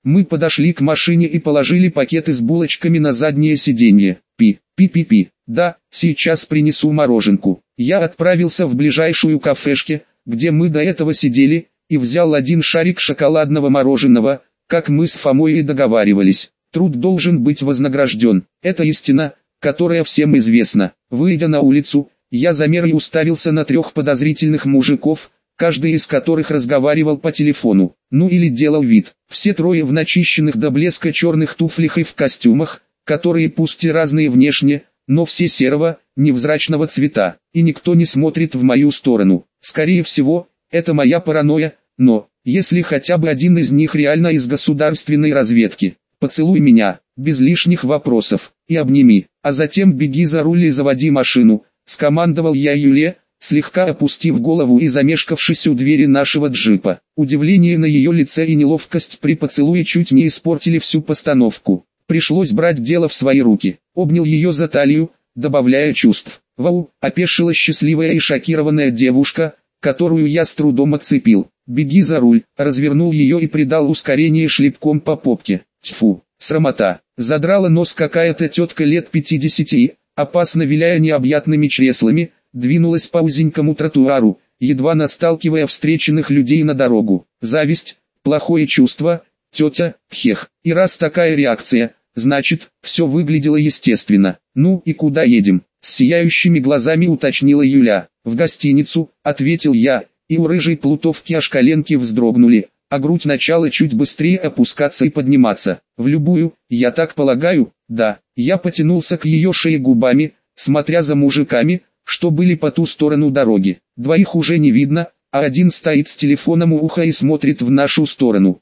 Мы подошли к машине и положили пакеты с булочками на заднее сиденье. Пи-пи-пи. Да, сейчас принесу мороженку. Я отправился в ближайшую кафешку, где мы до этого сидели, и взял один шарик шоколадного мороженого, как мы с Фомой и договаривались. Труд должен быть вознагражден. Это истина, которая всем известна. Выйдя на улицу, я замер и уставился на 3 подозрительных мужиков, каждый из которых разговаривал по телефону, ну или делал вид. Все 3 в начищенных до блеска черных туфлях и в костюмах, которые пусть и разные внешне, но все серого, невзрачного цвета, и никто не смотрит в мою сторону. Скорее всего, это моя паранойя, но, если хотя бы один из них реально из государственной разведки, поцелуй меня, без лишних вопросов, и обними, а затем беги за руль и заводи машину, скомандовал я Юле, слегка опустив голову и замешкавшись у двери нашего джипа. Удивление на ее лице и неловкость при поцелуе чуть не испортили всю постановку. Пришлось брать дело в свои руки. Обнял ее за талию, добавляя чувств. Вау, опешила счастливая и шокированная девушка, которую я с трудом отцепил. Беги за руль, развернул ее и придал ускорение шлепком по попке. Тьфу, срамота. Задрала нос какая-то тетка лет 50 и, опасно виляя необъятными чреслами, двинулась по узенькому тротуару, едва насталкивая встреченных людей на дорогу. Зависть, плохое чувство, тетя, хех. И раз такая реакция, значит, все выглядело естественно. Ну и куда едем? С сияющими глазами уточнила Юля. В гостиницу, ответил я, и у рыжей плутовки аж коленки вздрогнули, а грудь начала чуть быстрее опускаться и подниматься. В любую, я так полагаю, да. Я потянулся к ее шее губами, смотря за мужиками, что были по ту сторону дороги. 2 уже не видно, а один стоит с телефоном у уха и смотрит в нашу сторону.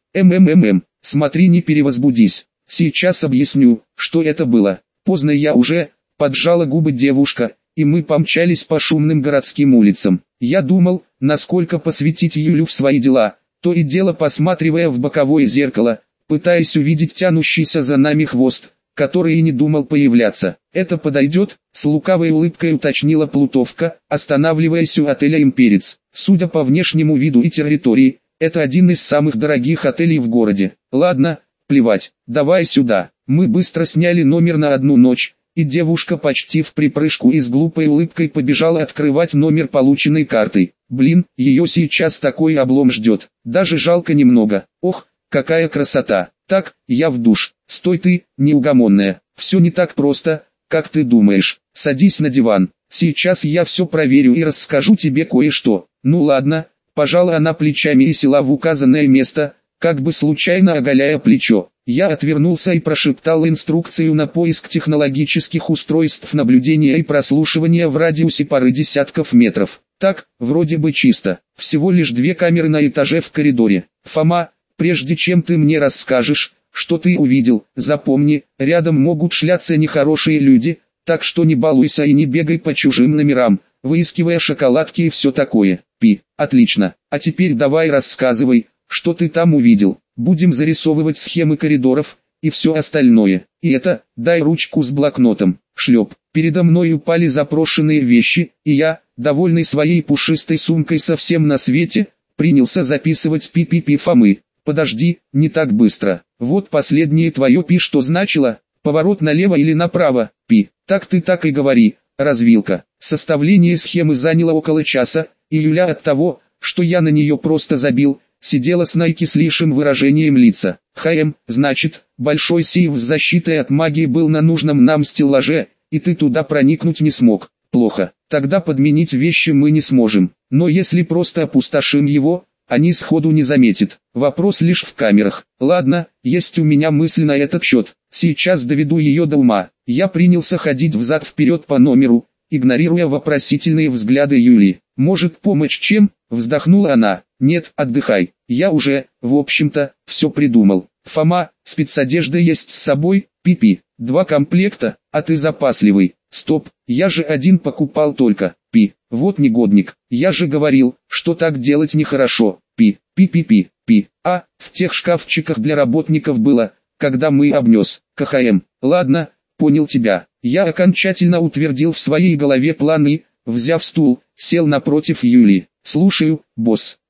Смотри, не перевозбудись. Сейчас объясню, что это было. Поздно я уже, поджала губы девушка, и мы помчались по шумным городским улицам. Я думал, насколько посвятить Юлю в свои дела, то и дело посматривая в боковое зеркало, пытаясь увидеть тянущийся за нами хвост, который и не думал появляться. «Это подойдет?» — с лукавой улыбкой уточнила плутовка, останавливаясь у отеля «Имперец». Судя по внешнему виду и территории, это один из самых дорогих отелей в городе. Ладно, плевать, давай сюда. Мы быстро сняли номер на 1 ночь, и девушка почти в припрыжку и с глупой улыбкой побежала открывать номер полученной картой. Блин, ее сейчас такой облом ждет, даже жалко немного. Ох, какая красота. Так, я в душ. Стой ты, неугомонная. Все не так просто, как ты думаешь. Садись на диван. Сейчас я все проверю и расскажу тебе кое-что. Ну ладно, пожала она плечами и села в указанное место, как бы случайно оголяя плечо. Я отвернулся и прошептал инструкцию на поиск технологических устройств наблюдения и прослушивания в радиусе пары десятков метров. Так, вроде бы чисто. Всего лишь 2 камеры на этаже в коридоре. Фома, прежде чем ты мне расскажешь, что ты увидел, запомни, рядом могут шляться нехорошие люди, так что не балуйся и не бегай по чужим номерам, выискивая шоколадки и все такое. Отлично. А теперь давай рассказывай, что ты там увидел. Будем зарисовывать схемы коридоров и все остальное. И это, дай ручку с блокнотом. Шлеп. Передо мной упали запрошенные вещи, и я, довольный своей пушистой сумкой со всем на свете, принялся записывать пи-пи-пи Фомы. Подожди, не так быстро. Вот последнее твое пи что значило, поворот налево или направо, пи. Так ты так и говори, развилка. Составление схемы заняло около часа, и Юля от того, что я на нее просто забил, сидела с наикислейшим выражением лица. Значит, большой сейф с защитой от магии был на нужном нам стеллаже, и ты туда проникнуть не смог. Плохо. Тогда подменить вещи мы не сможем. Но если просто опустошим его, они сходу не заметят. Вопрос лишь в камерах. Ладно, есть у меня мысль на этот счет. Сейчас доведу ее до ума. Я принялся ходить взад-вперед по номеру, игнорируя вопросительные взгляды Юли. «Может помочь чем?» — вздохнула она. «Нет, отдыхай. Я уже, в общем-то, все придумал. Фома, спецодежда есть с собой? Пи-пи. 2 комплекта, а ты запасливый. Стоп, я же один покупал только. Пи. Вот негодник. Я же говорил, что так делать нехорошо. Пи. Пи-пи-пи. Пи. А, в тех шкафчиках для работников было, когда мы обнес. КХМ. Ладно, понял тебя». Я окончательно утвердил в своей голове план и, взяв стул, сел напротив Юли. «Слушаю, босс».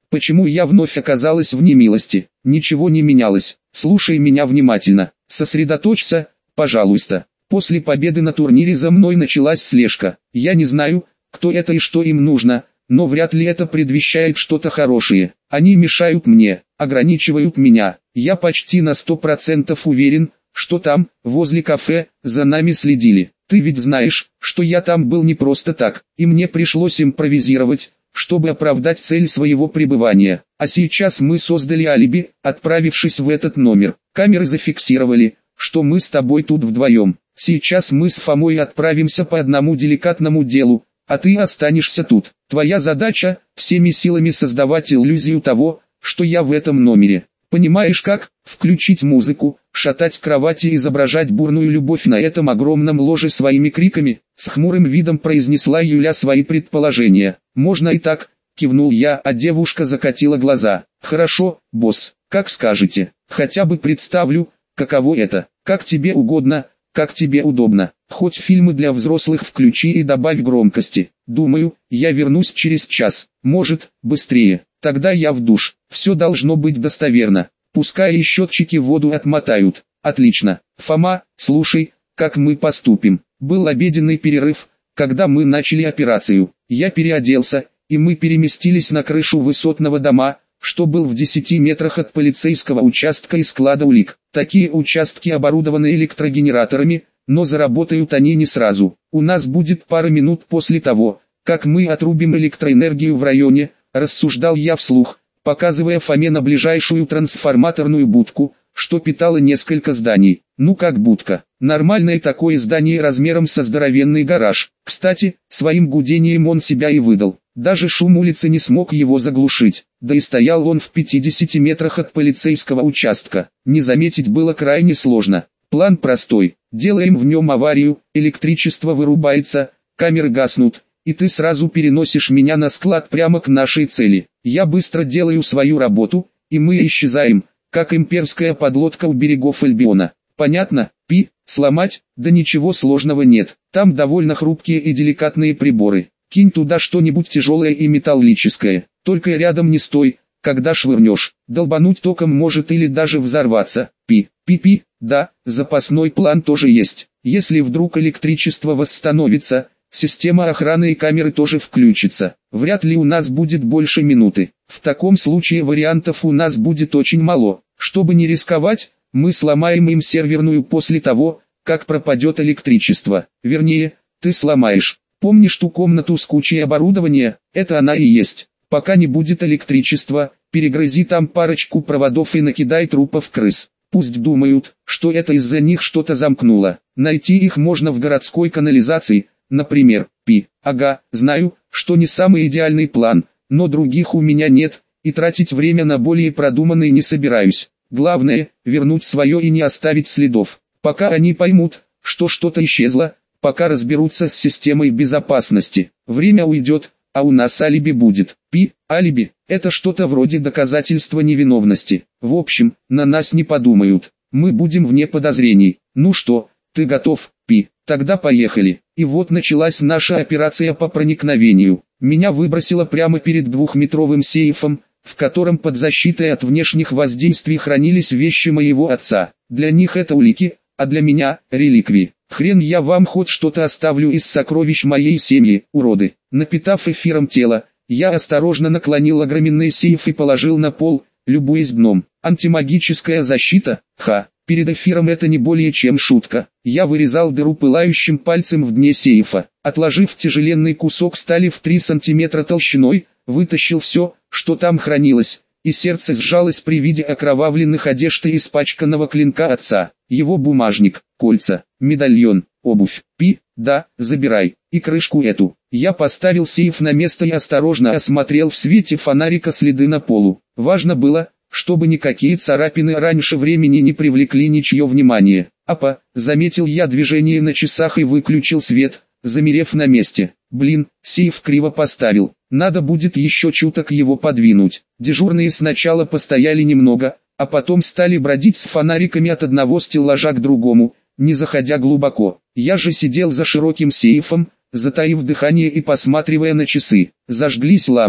Почему я вновь оказалась в немилости? Ничего не менялось. Слушай меня внимательно. Сосредоточься, пожалуйста. После победы на турнире за мной началась слежка. Я не знаю, кто это и что им нужно, но вряд ли это предвещает что-то хорошее. Они мешают мне, ограничивают меня. Я почти на 100% уверен, что там, возле кафе, за нами следили. Ты ведь знаешь, что я там был не просто так, и мне пришлось импровизировать, чтобы оправдать цель своего пребывания. А сейчас мы создали алиби, отправившись в этот номер. Камеры зафиксировали, что мы с тобой тут вдвоем. Сейчас мы с Фомой отправимся по одному деликатному делу, а ты останешься тут. Твоя задача – всеми силами создавать иллюзию того, что я в этом номере. Понимаешь как? Включить музыку, шатать кровати и изображать бурную любовь на этом огромном ложе своими криками. С хмурым видом произнесла Юля свои предположения. Можно и так, кивнул я, а девушка закатила глаза. Хорошо, босс, как скажете. Хотя бы представлю, каково это. Как тебе угодно, как тебе удобно. Хоть фильмы для взрослых включи и добавь громкости. Думаю, я вернусь через час. Может, быстрее. Тогда я в душ. Все должно быть достоверно. Пускай и счетчики воду отмотают. Отлично. Фома, слушай, как мы поступим. Был обеденный перерыв, когда мы начали операцию. Я переоделся, и мы переместились на крышу высотного дома, что был в 10 метрах от полицейского участка и склада улик. Такие участки оборудованы электрогенераторами, но заработают они не сразу. У нас будет пара минут после того, как мы отрубим электроэнергию в районе, рассуждал я вслух, показывая Фоме на ближайшую трансформаторную будку, что питало несколько зданий. Ну как будка? Нормальное такое здание размером со здоровенный гараж. Кстати, своим гудением он себя и выдал. Даже шум улицы не смог его заглушить. Да и стоял он в 50 метрах от полицейского участка. Не заметить было крайне сложно. План простой. Делаем в нем аварию, электричество вырубается, камеры гаснут, и ты сразу переносишь меня на склад прямо к нашей цели. Я быстро делаю свою работу, и мы исчезаем, как имперская подлодка у берегов Альбиона. Понятно? Пи, сломать? Да ничего сложного нет. Там довольно хрупкие и деликатные приборы. Кинь туда что-нибудь тяжелое и металлическое. Только рядом не стой, когда швырнешь. Долбануть током может или даже взорваться. Пи-пи, да, запасной план тоже есть. Если вдруг электричество восстановится, система охраны и камеры тоже включится. Вряд ли у нас будет больше минуты. В таком случае вариантов у нас будет очень мало. Чтобы не рисковать, мы сломаем им серверную после того, как пропадет электричество. Вернее, ты сломаешь. Помнишь ту комнату с кучей оборудования? Это она и есть. Пока не будет электричества, перегрызи там парочку проводов и накидай трупов крыс. Пусть думают, что это из-за них что-то замкнуло. Найти их можно в городской канализации, например. Ага, знаю, что не самый идеальный план, но других у меня нет, и тратить время на более продуманный не собираюсь. Главное, вернуть свое и не оставить следов. Пока они поймут, что что-то исчезло, пока разберутся с системой безопасности. Время уйдет, а у нас алиби будет. Алиби – это что-то вроде доказательства невиновности. В общем, на нас не подумают. Мы будем вне подозрений. Ну что, ты готов? Тогда поехали. И вот началась наша операция по проникновению. Меня выбросило прямо перед двухметровым сейфом, в котором под защитой от внешних воздействий хранились вещи моего отца. Для них это улики, а для меня – реликвии. Хрен я вам хоть что-то оставлю из сокровищ моей семьи, уроды. Напитав эфиром тело, я осторожно наклонил огроменный сейф и положил на пол, любуясь дном. Антимагическая защита? Перед эфиром это не более чем шутка. Я вырезал дыру пылающим пальцем в дне сейфа. Отложив тяжеленный кусок стали в 3 сантиметра толщиной, вытащил все, что там хранилось, и сердце сжалось при виде окровавленных одежд и испачканного клинка отца. Его бумажник, кольца, медальон, обувь. Да, забирай. И крышку эту. Я поставил сейф на место и осторожно осмотрел в свете фонарика следы на полу. Важно было, чтобы никакие царапины раньше времени не привлекли ничье внимание. Заметил я движение на часах и выключил свет, замерев на месте. Сейф криво поставил. Надо будет еще чуток его подвинуть. Дежурные сначала постояли немного, а потом стали бродить с фонариками от одного стеллажа к другому, не заходя глубоко. Я же сидел за широким сейфом, затаив дыхание и посматривая на часы. Зажглись лампы.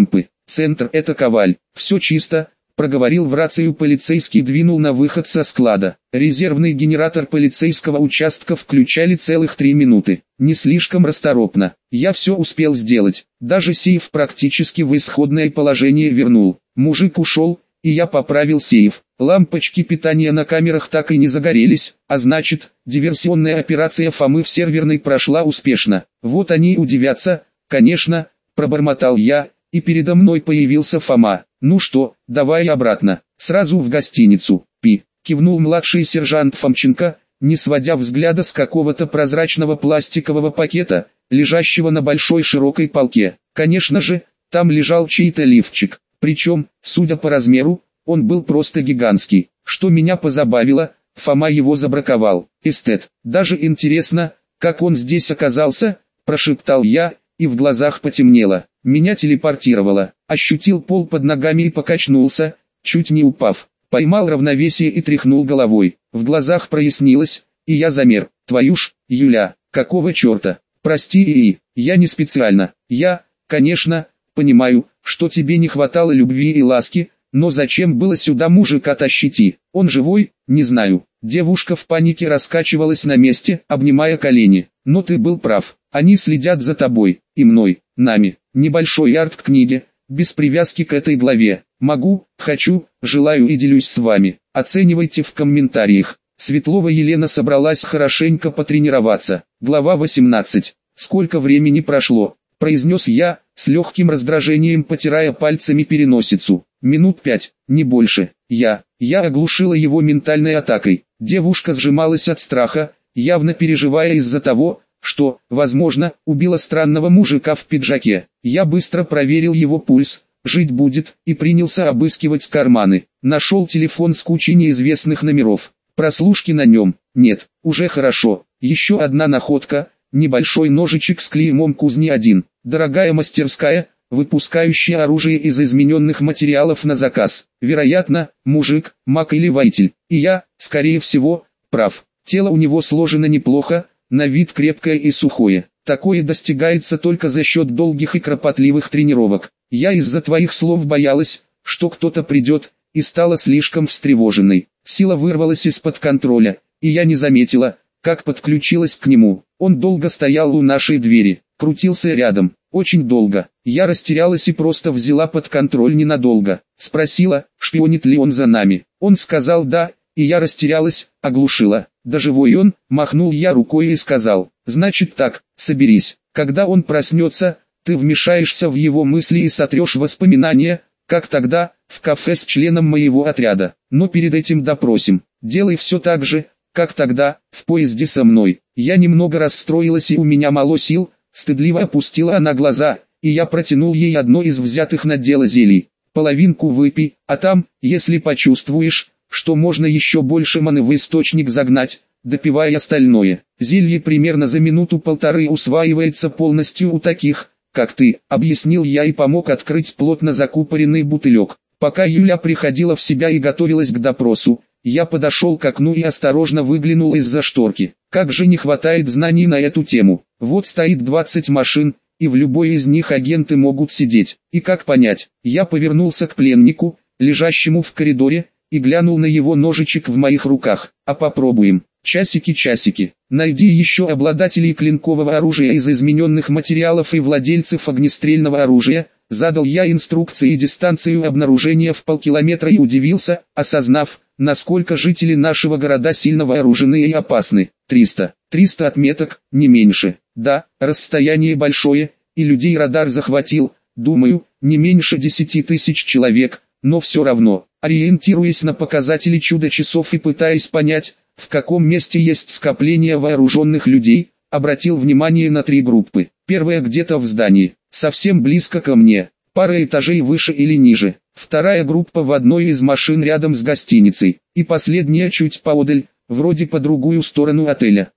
центр — это Коваль. Все чисто, проговорил в рацию полицейский, двинул на выход со склада. Резервный генератор полицейского участка включали целых 3 минуты. Не слишком расторопно. Я все успел сделать. Даже сейф практически в исходное положение вернул. Мужик ушел, и я поправил сейф. Лампочки питания на камерах так и не загорелись, а значит, диверсионная операция Фомы в серверной прошла успешно. Вот они и удивятся, конечно, пробормотал я, и передо мной появился Фома. Ну что, давай обратно, сразу в гостиницу. Пи, кивнул младший сержант Фомченко, не сводя взгляда с какого-то прозрачного пластикового пакета, лежащего на большой широкой полке. Конечно же, там лежал чей-то лифчик, причем, судя по размеру, он был просто гигантский. Что меня позабавило, Фома его забраковал. Эстет. Даже интересно, как он здесь оказался, прошептал я, и в глазах потемнело. Меня телепортировало. Ощутил пол под ногами и покачнулся, чуть не упав. Поймал равновесие и тряхнул головой. В глазах прояснилось, и я замер. Твою ж, Юля, какого черта? Прости, Ии, я не специально. Я, конечно, понимаю, что тебе не хватало любви и ласки, но зачем было сюда мужика тащить? Он живой? Не знаю. Девушка в панике раскачивалась на месте, обнимая колени. Но ты был прав. Они следят за тобой, и мной, нами. Небольшой арт к книге, без привязки к этой главе. Могу, хочу, желаю и делюсь с вами. Оценивайте в комментариях. Светлова Елена собралась хорошенько потренироваться. Глава 18. Сколько времени прошло? Произнес я, с легким раздражением потирая пальцами переносицу. Минут 5, не больше. Я оглушила его ментальной атакой. Девушка сжималась от страха, явно переживая из-за того, что, возможно, убила странного мужика в пиджаке. Я быстро проверил его пульс, жить будет, и принялся обыскивать карманы. Нашел телефон с кучей неизвестных номеров. Прослушки на нем нет, уже хорошо. Еще одна находка, небольшой ножичек с клеймом «Кузни-1». Дорогая мастерская, выпускающая оружие из измененных материалов на заказ. Вероятно, мужик, маг или воитель. И я, скорее всего, прав. Тело у него сложено неплохо, на вид крепкое и сухое. Такое достигается только за счет долгих и кропотливых тренировок. Я из-за твоих слов боялась, что кто-то придет, и стала слишком встревоженной. Сила вырвалась из-под контроля, и я не заметила, как подключилась к нему. Он долго стоял у нашей двери, крутился рядом, очень долго. Я растерялась и просто взяла под контроль ненадолго. Спросила, шпионит ли он за нами. Он сказал да, и я растерялась, оглушила. Да живой он, махнул я рукой и сказал, значит так, соберись. Когда он проснется, ты вмешаешься в его мысли и сотрешь воспоминания, как тогда, в кафе с членом моего отряда. Но перед этим допросим. Делай все так же, как тогда, в поезде со мной. Я немного расстроилась и у меня мало сил, стыдливо опустила она глаза, и я протянул ей одно из взятых на дело зелий. Половинку выпей, а там, если почувствуешь, что можно еще больше маны в источник загнать, допивай остальное. Зелье примерно за минуту-полторы усваивается полностью у таких, как ты, объяснил я и помог открыть плотно закупоренный бутылек. Пока Юля приходила в себя и готовилась к допросу, я подошел к окну и осторожно выглянул из-за шторки. Как же не хватает знаний на эту тему. Вот стоит 20 машин, и в любой из них агенты могут сидеть. И как понять? Я повернулся к пленнику, лежащему в коридоре, и глянул на его ножичек в моих руках. А попробуем. Часики. Найди еще обладателей клинкового оружия из измененных материалов и владельцев огнестрельного оружия. Задал я инструкции и дистанцию обнаружения в полкилометра и удивился, осознав, насколько жители нашего города сильно вооружены и опасны. 300 отметок, не меньше. Да, расстояние большое, и людей радар захватил, думаю, не меньше 10 тысяч человек, но все равно, ориентируясь на показатели чудо-часов и пытаясь понять, в каком месте есть скопление вооруженных людей, обратил внимание на 3 группы. Первая где-то в здании, совсем близко ко мне, пара этажей выше или ниже. Вторая группа в одной из машин рядом с гостиницей, и последняя чуть поодаль, вроде по другую сторону отеля.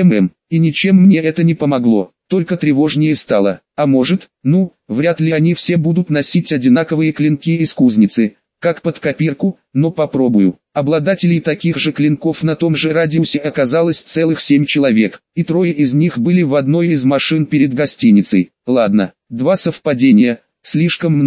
И ничем мне это не помогло, только тревожнее стало. А может, вряд ли они все будут носить одинаковые клинки из кузницы, как под копирку, но попробую. Обладателей таких же клинков на том же радиусе оказалось целых 7 человек, и 3 из них были в одной из машин перед гостиницей. Ладно, 2 совпадения, слишком много,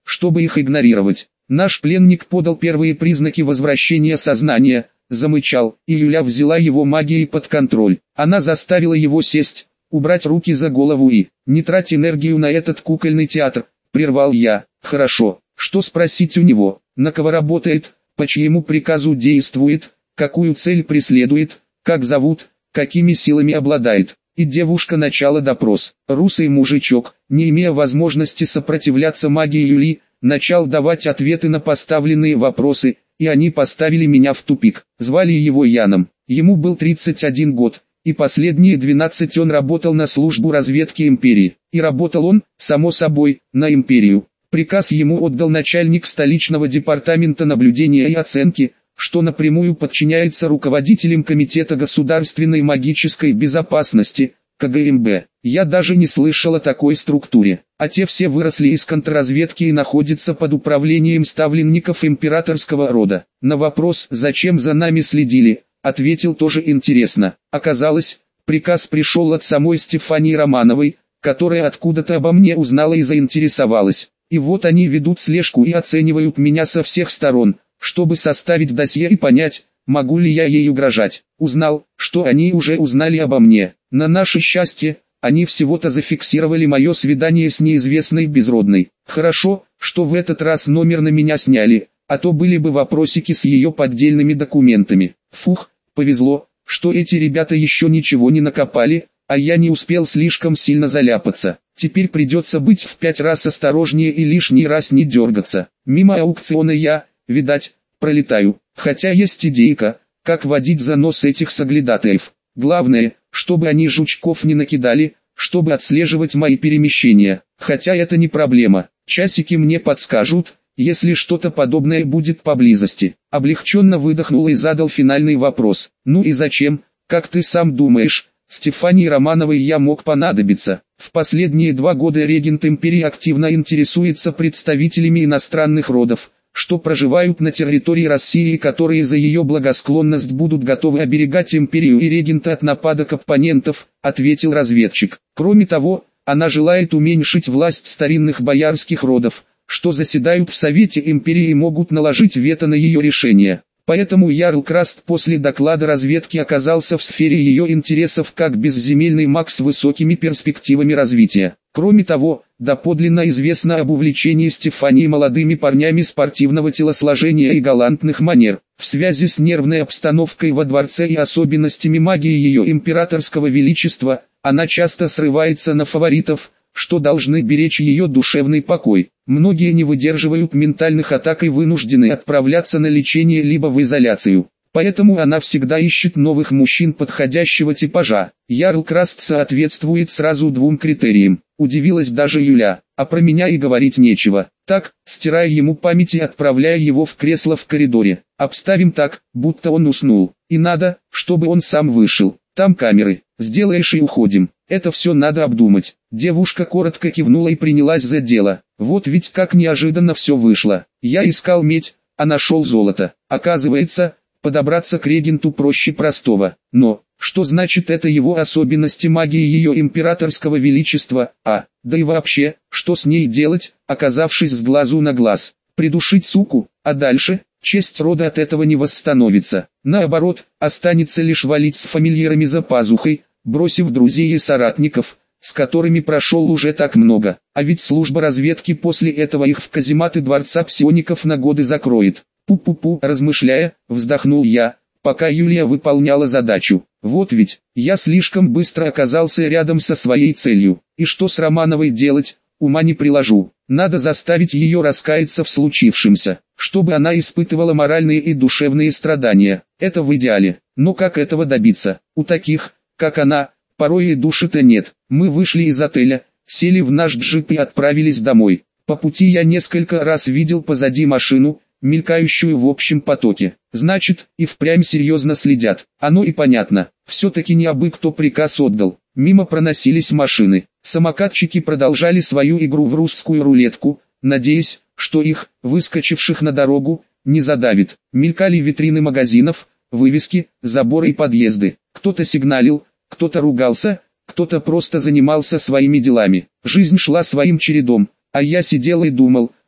чтобы их игнорировать. Наш пленник подал первые признаки возвращения сознания, замычал, и Юля взяла его магией под контроль. Она заставила его сесть, убрать руки за голову и «Не трать энергию на этот кукольный театр», прервал я. «Хорошо, что спросить у него, на кого работает, по чьему приказу действует, какую цель преследует, как зовут, какими силами обладает?» И девушка начала допрос. Русый мужичок, не имея возможности сопротивляться магии Юли, начал давать ответы на поставленные вопросы, и они поставили меня в тупик. Звали его Яном, ему был 31 год, и последние 12 он работал на службу разведки империи. И работал он, само собой, на империю. Приказ ему отдал начальник столичного департамента наблюдения и оценки, что напрямую подчиняется руководителям Комитета государственной магической безопасности, КГМБ. Я даже не слышал о такой структуре, а те все выросли из контрразведки и находятся под управлением ставленников императорского рода. На вопрос, зачем за нами следили, ответил тоже интересно. Оказалось, приказ пришел от самой Стефании Романовой, которая откуда-то обо мне узнала и заинтересовалась. И вот они ведут слежку и оценивают меня со всех сторон, чтобы составить досье и понять, могу ли я ей угрожать. Узнал, что они уже узнали обо мне. На наше счастье, они всего-то зафиксировали мое свидание с неизвестной безродной. Хорошо, что в этот раз номер на меня сняли, а то были бы вопросики с ее поддельными документами. Фух, повезло, что эти ребята еще ничего не накопали, а я не успел слишком сильно заляпаться. Теперь придется быть в 5 раз осторожнее и лишний раз не дергаться. Мимо аукциона я, видать, пролетаю, хотя есть идейка, как водить за нос этих соглядатаев. Главное, чтобы они жучков не накидали, чтобы отслеживать мои перемещения. Хотя это не проблема, часики мне подскажут, если что-то подобное будет поблизости. Облегченно выдохнул и задал финальный вопрос. Ну и зачем, как ты сам думаешь, Стефании Романовой я мог понадобиться? В последние 2 года регент империи активно интересуется представителями иностранных родов, что проживают на территории России и которые за ее благосклонность будут готовы оберегать империю и регента от нападок оппонентов, ответил разведчик. Кроме того, она желает уменьшить власть старинных боярских родов, что заседают в Совете империи и могут наложить вето на ее решения. Поэтому Ярл Краст после доклада разведки оказался в сфере ее интересов как безземельный маг с высокими перспективами развития. Кроме того, доподлинно известно об увлечении Стефании молодыми парнями спортивного телосложения и галантных манер. В связи с нервной обстановкой во дворце и особенностями магии ее императорского величества, она часто срывается на фаворитов, что должны беречь ее душевный покой. Многие не выдерживают ментальных атак и вынуждены отправляться на лечение либо в изоляцию. Поэтому она всегда ищет новых мужчин подходящего типажа. Ярл Краст соответствует сразу 2 критериям. Удивилась даже Юля, а про меня и говорить нечего. Так, стирая ему память и отправляя его в кресло в коридоре. Обставим так, будто он уснул. И надо, чтобы он сам вышел. Там камеры. Сделаешь и уходим. Это все надо обдумать. Девушка коротко кивнула и принялась за дело. Вот ведь как неожиданно все вышло. Я искал медь, а нашел золото. Оказывается, подобраться к регенту проще простого. Но, что значит это его особенности магии ее императорского величества, да и вообще, что с ней делать, оказавшись с глазу на глаз? Придушить суку, а дальше, честь рода от этого не восстановится. Наоборот, останется лишь валить с фамильярами за пазухой, бросив друзей и соратников, с которыми прошел уже так много. А ведь служба разведки после этого их в казематы дворца псиоников на годы закроет. Пу-пу-пу, размышляя, вздохнул я, пока Юлия выполняла задачу. Вот ведь, я слишком быстро оказался рядом со своей целью. И что с Романовой делать, ума не приложу. Надо заставить ее раскаяться в случившемся, чтобы она испытывала моральные и душевные страдания. Это в идеале. Но как этого добиться? У таких, как она, порой и души-то нет. Мы вышли из отеля, сели в наш джип и отправились домой. По пути я несколько раз видел позади машину, мелькающую в общем потоке. Значит, и впрямь серьезно следят. Оно и понятно. Все-таки не абы кто приказ отдал. Мимо проносились машины. Самокатчики продолжали свою игру в русскую рулетку, надеясь, что их, выскочивших на дорогу, не задавит. Мелькали витрины магазинов, вывески, заборы и подъезды. Кто-то сигналил, кто-то ругался, кто-то просто занимался своими делами. Жизнь шла своим чередом, а я сидел и думал,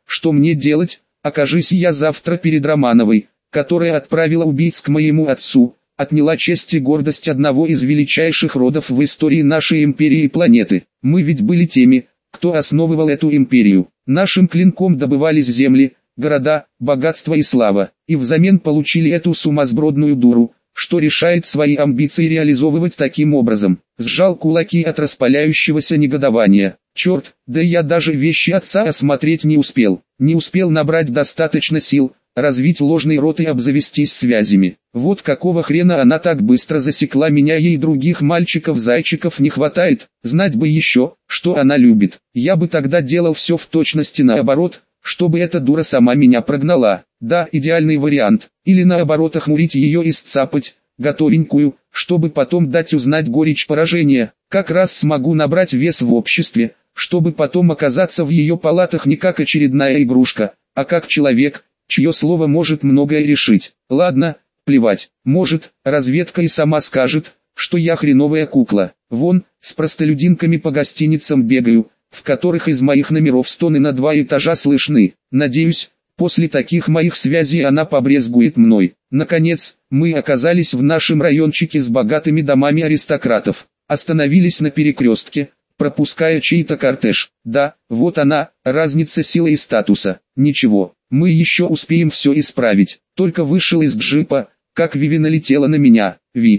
что мне делать, окажись я завтра перед Романовой, которая отправила убийц к моему отцу, отняла честь и гордость одного из величайших родов в истории нашей империи и планеты. Мы ведь были теми, кто основывал эту империю. Нашим клинком добывались земли, города, богатство и слава, и взамен получили эту сумасбродную дуру, что решает свои амбиции реализовывать таким образом. Сжал кулаки от распаляющегося негодования. Черт, да я даже вещи отца осмотреть не успел. Не успел набрать достаточно сил, развить ложный рот и обзавестись связями. Вот какого хрена она так быстро засекла меня, ей других мальчиков-зайчиков не хватает. Знать бы еще, что она любит. Я бы тогда делал все в точности наоборот, чтобы эта дура сама меня прогнала. Да, идеальный вариант. Или наоборот охмурить ее и сцапать, готовенькую, чтобы потом дать узнать горечь поражения. Как раз смогу набрать вес в обществе, чтобы потом оказаться в ее палатах не как очередная игрушка, а как человек, чье слово может многое решить. Ладно, плевать, может, разведка и сама скажет, что я хреновая кукла. Вон, с простолюдинками по гостиницам бегаю, в которых из моих номеров стоны на 2 этажа слышны. Надеюсь, после таких моих связей она побрезгует мной. Наконец, мы оказались в нашем райончике с богатыми домами аристократов. Остановились на перекрестке, пропуская чей-то кортеж. Да, вот она, разница силы и статуса. Ничего, мы еще успеем все исправить. Только вышел из джипа, как Виви налетела на меня.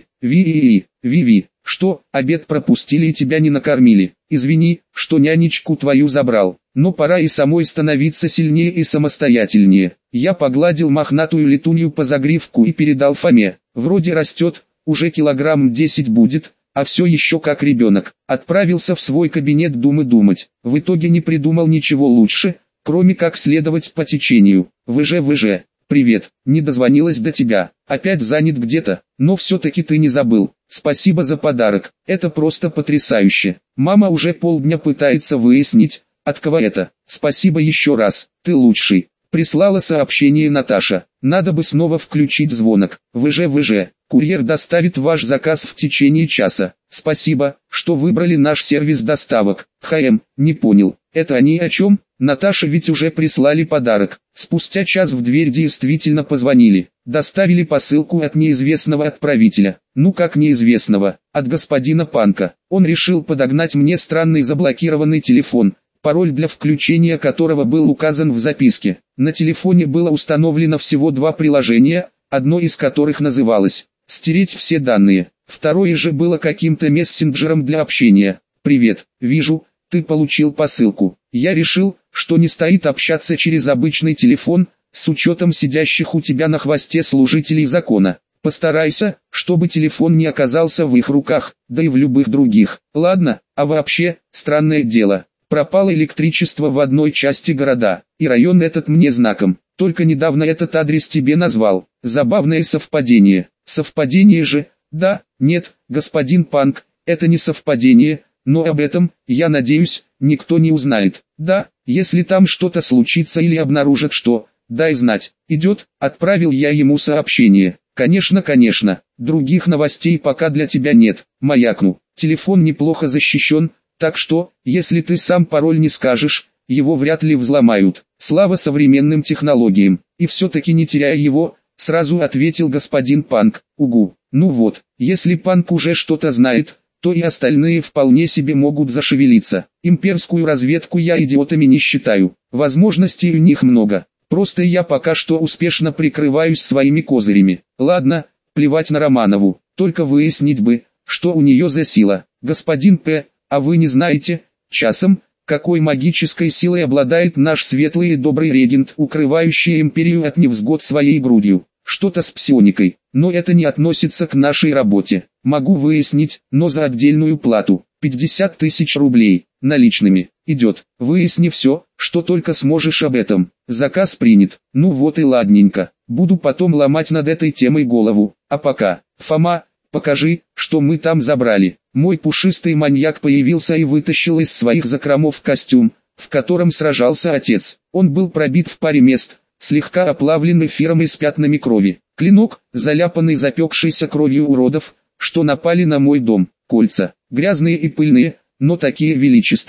Виви, что, обед пропустили и тебя не накормили? Извини, что нянечку твою забрал, но пора и самой становиться сильнее и самостоятельнее. Я погладил мохнатую летунью по загривку и передал Фоме. Вроде растет, уже килограмм 10 будет, а все еще как ребенок. Отправился в свой кабинет думать. В итоге не придумал ничего лучше, кроме как следовать по течению. ВЖ, привет, не дозвонилась до тебя, опять занят где-то, но все-таки ты не забыл. Спасибо за подарок, это просто потрясающе. Мама уже полдня пытается выяснить, от кого это. Спасибо еще раз, ты лучший. Прислала сообщение Наташа. Надо бы снова включить звонок. ВЖ, курьер доставит ваш заказ в течение часа. Спасибо, что выбрали наш сервис доставок. Не понял, это они о чем? Наташа ведь уже прислали подарок. Спустя час в дверь действительно позвонили. Доставили посылку от неизвестного отправителя. Ну как неизвестного, от господина Панка. Он решил подогнать мне странный заблокированный телефон, пароль для включения которого был указан в записке. На телефоне было установлено всего 2 приложения, одно из которых называлось «Стереть все данные», второе же было каким-то мессенджером для общения. «Привет, вижу, ты получил посылку. Я решил, что не стоит общаться через обычный телефон, с учетом сидящих у тебя на хвосте служителей закона. Постарайся, чтобы телефон не оказался в их руках, да и в любых других. Ладно, а вообще, странное дело. Пропало электричество в одной части города, и район этот мне знаком. Только недавно этот адрес тебе назвал. Забавное совпадение. Совпадение же? Да, нет, господин Панк, это не совпадение, но об этом, я надеюсь, никто не узнает. Да, если там что-то случится или обнаружат что, дай знать. Идет, отправил я ему сообщение. Конечно, других новостей пока для тебя нет. Маякну. Телефон неплохо защищен, так что, если ты сам пароль не скажешь, его вряд ли взломают. Слава современным технологиям. И все-таки не теряя его, сразу ответил господин Панк. Угу. Ну вот, если Панк уже что-то знает, то и остальные вполне себе могут зашевелиться. Имперскую разведку я идиотами не считаю. Возможностей у них много. Просто я пока что успешно прикрываюсь своими козырями. Ладно, плевать на Романову. Только выяснить бы, что у нее за сила. Господин П., а вы не знаете, часом, какой магической силой обладает наш светлый и добрый регент, укрывающий империю от невзгод своей грудью? Что-то с псионикой, но это не относится к нашей работе. Могу выяснить, но за отдельную плату. 50 тысяч рублей, наличными. Идет. Выясни все, что только сможешь об этом. Заказ принят. Ну вот и ладненько. Буду потом ломать над этой темой голову. А пока, Фома, покажи, что мы там забрали. Мой пушистый маньяк появился и вытащил из своих закромов костюм, в котором сражался отец. Он был пробит в паре мест, слегка оплавлен эфиром и с пятнами крови. Клинок, заляпанный запекшейся кровью уродов, что напали на мой дом. Кольца, грязные и пыльные, но такие величественные.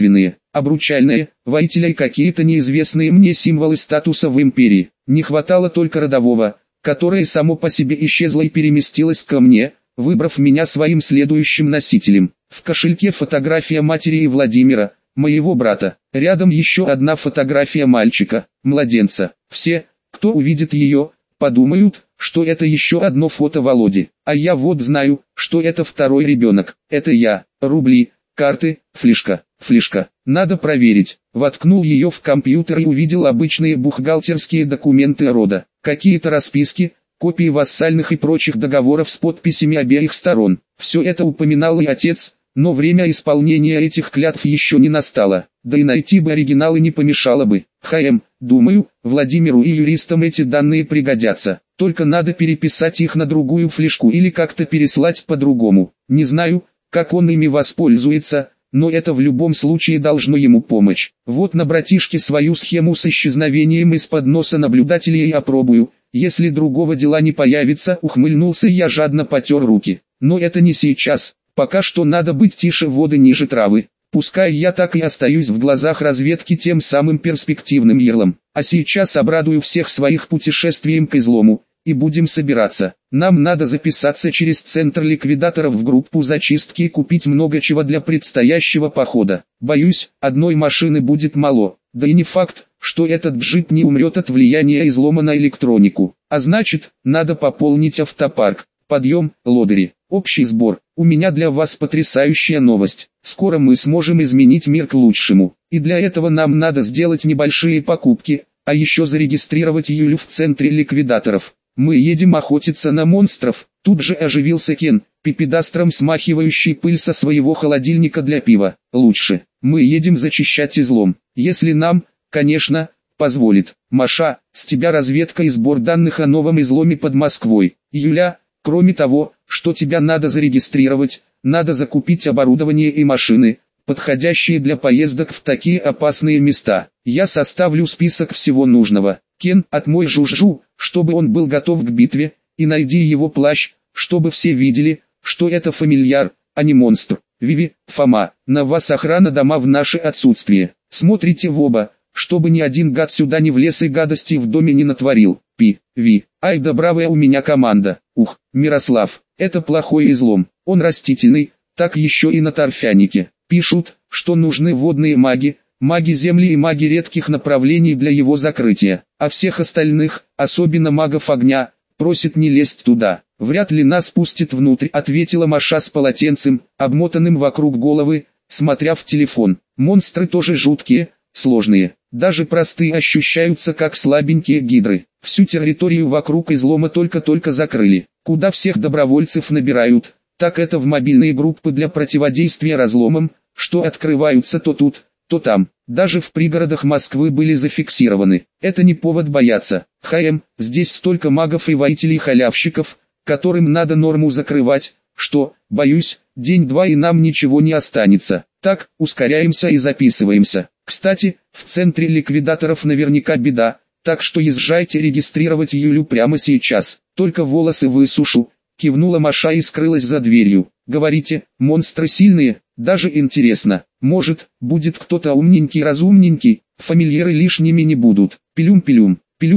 обручальное, воителя и какие-то неизвестные мне символы статуса в империи. Не хватало только родового, которое само по себе исчезло и переместилось ко мне, выбрав меня своим следующим носителем. В кошельке фотография матери и Владимира, моего брата. Рядом еще одна фотография мальчика, младенца. Все, кто увидит ее, подумают, что это еще одно фото Володи. А я вот знаю, что это второй ребенок. Это я. Рубли, карты, флешка. Надо проверить. Воткнул ее в компьютер и увидел обычные бухгалтерские документы рода. Какие-то расписки, копии вассальных и прочих договоров с подписями обеих сторон. Все это упоминал и отец, но время исполнения этих клятв еще не настало. Да и найти бы оригиналы не помешало бы. Думаю, Владимиру и юристам эти данные пригодятся. Только надо переписать их на другую флешку или как-то переслать по-другому. Не знаю, как он ими воспользуется, но это в любом случае должно ему помочь. Вот на братишке свою схему с исчезновением из-под носа наблюдателей и опробую. Если другого дела не появится, ухмыльнулся я, жадно потер руки. Но это не сейчас. Пока что надо быть тише воды ниже травы. Пускай я так и остаюсь в глазах разведки тем самым перспективным ярлом. А сейчас обрадую всех своих путешествием к излому, и будем собираться. Нам надо записаться через центр ликвидаторов в группу зачистки и купить много чего для предстоящего похода. Боюсь, одной машины будет мало. Да и не факт, что этот джип не умрет от влияния излома на электронику. А значит, надо пополнить автопарк. Подъем, лодыри. Общий сбор. У меня для вас потрясающая новость. Скоро мы сможем изменить мир к лучшему. И для этого нам надо сделать небольшие покупки, а еще зарегистрировать Юлю в центре ликвидаторов. Мы едем охотиться на монстров. Тут же оживился Кен, пипедастром смахивающий пыль со своего холодильника для пива. Лучше. Мы едем зачищать излом. Если нам, конечно, позволит. Маша, с тебя разведка и сбор данных о новом изломе под Москвой. Юля, кроме того, что тебя надо зарегистрировать, надо закупить оборудование и машины, подходящие для поездок в такие опасные места. Я составлю список всего нужного. Кен, отмой Жужжу, чтобы он был готов к битве, и найди его плащ, чтобы все видели, что это фамильяр, а не монстр. Виви, Фома, на вас охрана дома в наше отсутствие. Смотрите в оба, чтобы ни один гад сюда не влез и гадости в доме не натворил. Ви, ай да бравая у меня команда. Ух, Мирослав, это плохой излом, он растительный, так еще и на торфянике. Пишут, что нужны водные маги, маги земли и маги редких направлений для его закрытия. А всех остальных, особенно магов огня, просит не лезть туда. Вряд ли нас пустит внутрь, ответила Маша с полотенцем, обмотанным вокруг головы, смотря в телефон. Монстры тоже жуткие, сложные. Даже простые ощущаются как слабенькие гидры. Всю территорию вокруг излома только-только закрыли. Куда всех добровольцев набирают, так это в мобильные группы для противодействия разломам, что открываются то тут, то там. Даже в пригородах Москвы были зафиксированы. Это не повод бояться. Здесь столько магов и воителей-халявщиков, которым надо норму закрывать, что, боюсь, день-два и нам ничего не останется. Так, ускоряемся и записываемся. Кстати, в центре ликвидаторов наверняка беда, так что езжайте регистрировать Юлю прямо сейчас. Только волосы высушу, кивнула Маша и скрылась за дверью. Говорите, монстры сильные, даже интересно. Может, будет кто-то умненький-разумненький, фамильяры лишними не будут. Пилюм-пилюм.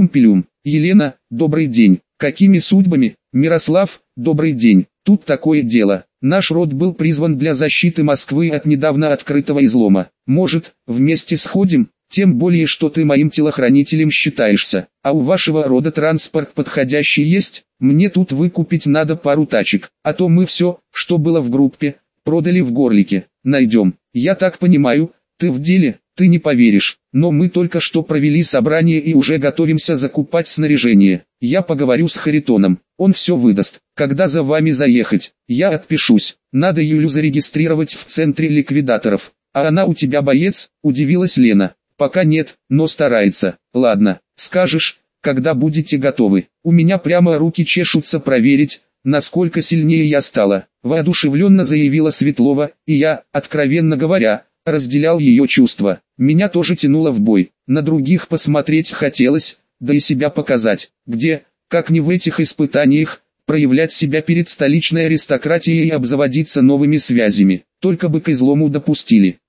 Елена, добрый день. Какими судьбами? Мирослав, добрый день. Тут такое дело. Наш род был призван для защиты Москвы от недавно открытого излома. Может, вместе сходим? Тем более, что ты моим телохранителем считаешься. А у вашего рода транспорт подходящий есть? Мне тут выкупить надо пару тачек. А то мы все, что было в группе, продали в Горлике. Найдем. Я так понимаю, ты в деле? Ты не поверишь, но мы только что провели собрание и уже готовимся закупать снаряжение. Я поговорю с Харитоном, он все выдаст. Когда за вами заехать? Я отпишусь. Надо Юлю зарегистрировать в центре ликвидаторов. А она у тебя боец? Удивилась Лена. Пока нет, но старается. Ладно, скажешь, когда будете готовы. У меня прямо руки чешутся проверить, насколько сильнее я стала. Воодушевленно заявила Светлова, и я, откровенно говоря, разделял ее чувства. Меня тоже тянуло в бой. На других посмотреть хотелось, да и себя показать. Где, как не в этих испытаниях, проявлять себя перед столичной аристократией и обзаводиться новыми связями. Только бы к излому допустили.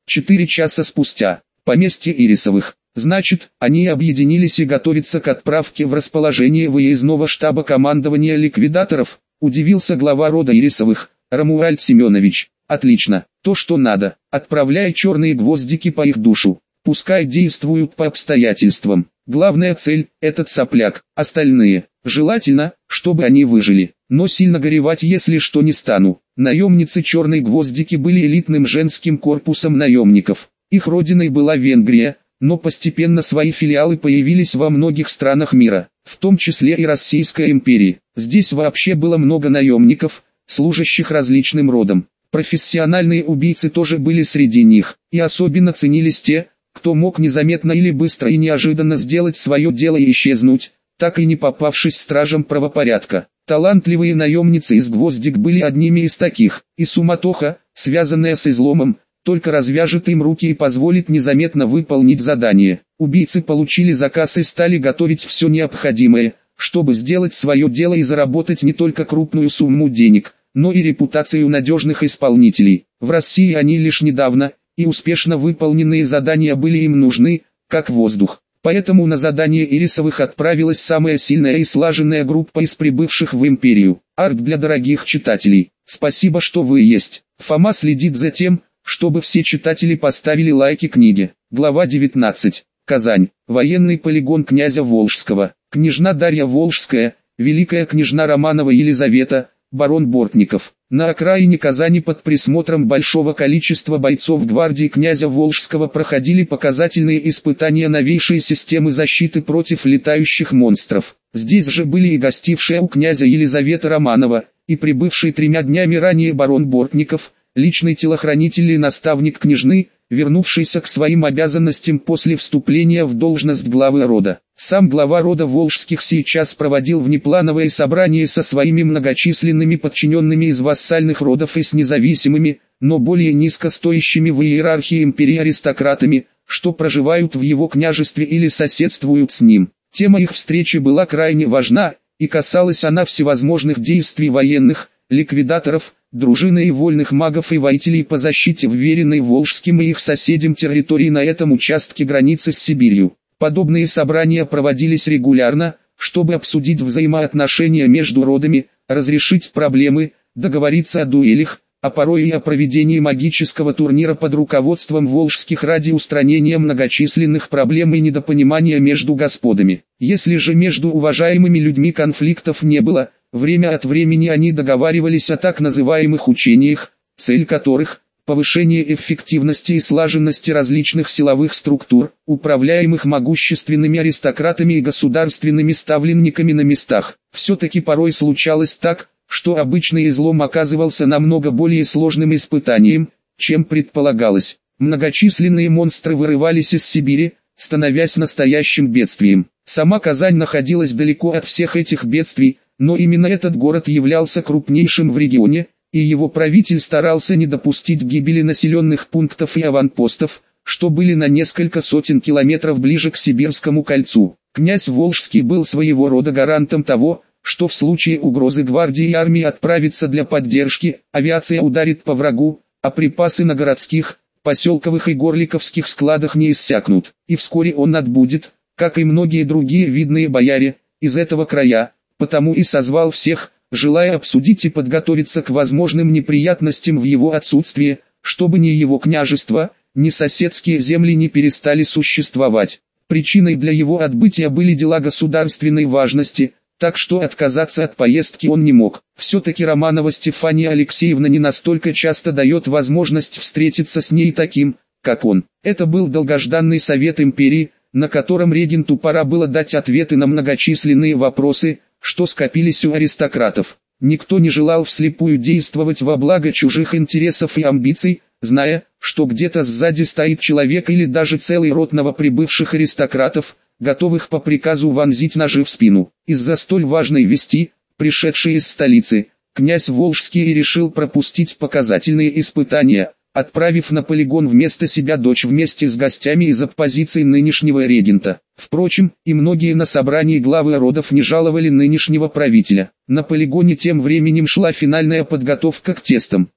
4 часа спустя. Поместье Ирисовых. Значит, они объединились и готовятся к отправке в расположение выездного штаба командования ликвидаторов, удивился глава рода Ирисовых, Рамуальд Семенович. Отлично, то что надо, отправляй черные гвоздики по их душу. Пускай действуют по обстоятельствам. Главная цель – этот сопляк, остальные, желательно, чтобы они выжили. Но сильно горевать если что не стану. Наемницы черные гвоздики были элитным женским корпусом наемников. Их родиной была Венгрия, но постепенно свои филиалы появились во многих странах мира, в том числе и Российской империи. Здесь вообще было много наемников, служащих различным родам. Профессиональные убийцы тоже были среди них, и особенно ценились те, кто мог незаметно или быстро и неожиданно сделать свое дело и исчезнуть, так и не попавшись стражам правопорядка. Талантливые наемницы из гвоздик были одними из таких, и суматоха, связанная с изломом, только развяжет им руки и позволит незаметно выполнить задание. Убийцы получили заказ и стали готовить все необходимое, чтобы сделать свое дело и заработать не только крупную сумму денег, но и репутацию надежных исполнителей. В России они лишь недавно, и успешно выполненные задания были им нужны, как воздух. Поэтому на задание Ирисовых отправилась самая сильная и слаженная группа из прибывших в империю. Арт для дорогих читателей. Спасибо, что вы есть. Фома следит за тем, чтобы все читатели поставили лайки книге. Глава 19. Казань. Военный полигон князя Волжского. Княжна Дарья Волжская, великая княжна Романова Елизавета, барон Бортников. На окраине Казани под присмотром большого количества бойцов гвардии князя Волжского проходили показательные испытания новейшей системы защиты против летающих монстров. Здесь же были и гостившая у князя Елизавета Романова, и прибывший 3 днями ранее барон Бортников, личный телохранитель и наставник княжны, вернувшийся к своим обязанностям после вступления в должность главы рода. Сам глава рода Волжских сейчас проводил внеплановое собрание со своими многочисленными подчиненными из вассальных родов и с независимыми, но более низкостоящими в иерархии империи аристократами, что проживают в его княжестве или соседствуют с ним. Тема их встречи была крайне важна, и касалась она всевозможных действий военных, ликвидаторов, дружины и вольных магов и воителей по защите вверенной Волжским и их соседям территории на этом участке границы с Сибирью. Подобные собрания проводились регулярно, чтобы обсудить взаимоотношения между родами, разрешить проблемы, договориться о дуэлях, а порой и о проведении магического турнира под руководством Волжских ради устранения многочисленных проблем и недопонимания между господами. Если же между уважаемыми людьми конфликтов не было, время от времени они договаривались о так называемых учениях, цель которых – повышение эффективности и слаженности различных силовых структур, управляемых могущественными аристократами и государственными ставленниками на местах. Все-таки порой случалось так, что обычный излом оказывался намного более сложным испытанием, чем предполагалось. Многочисленные монстры вырывались из Сибири, становясь настоящим бедствием. Сама Казань находилась далеко от всех этих бедствий, но именно этот город являлся крупнейшим в регионе, и его правитель старался не допустить гибели населенных пунктов и аванпостов, что были на несколько сотен километров ближе к Сибирскому кольцу. Князь Волжский был своего рода гарантом того, что в случае угрозы гвардии и армии отправится для поддержки, авиация ударит по врагу, а припасы на городских, поселковых и горликовских складах не иссякнут. И вскоре он отбудет, как и многие другие видные бояре, из этого края, потому и созвал всех, желая обсудить и подготовиться к возможным неприятностям в его отсутствие, чтобы ни его княжество, ни соседские земли не перестали существовать. Причиной для его отбытия были дела государственной важности, так что отказаться от поездки он не мог. Все-таки Романова Стефания Алексеевна не настолько часто дает возможность встретиться с ней таким, как он. Это был долгожданный совет империи, на котором регенту пора было дать ответы на многочисленные вопросы, что скопились у аристократов. Никто не желал вслепую действовать во благо чужих интересов и амбиций, зная, что где-то сзади стоит человек или даже целый род новоприбывших аристократов, готовых по приказу вонзить ножи в спину. Из-за столь важной вести, пришедшей из столицы, князь Волжский решил пропустить показательные испытания, отправив на полигон вместо себя дочь вместе с гостями из оппозиции нынешнего регента. Впрочем, и многие на собрании главы родов не жаловали нынешнего правителя. На полигоне тем временем шла финальная подготовка к тестам.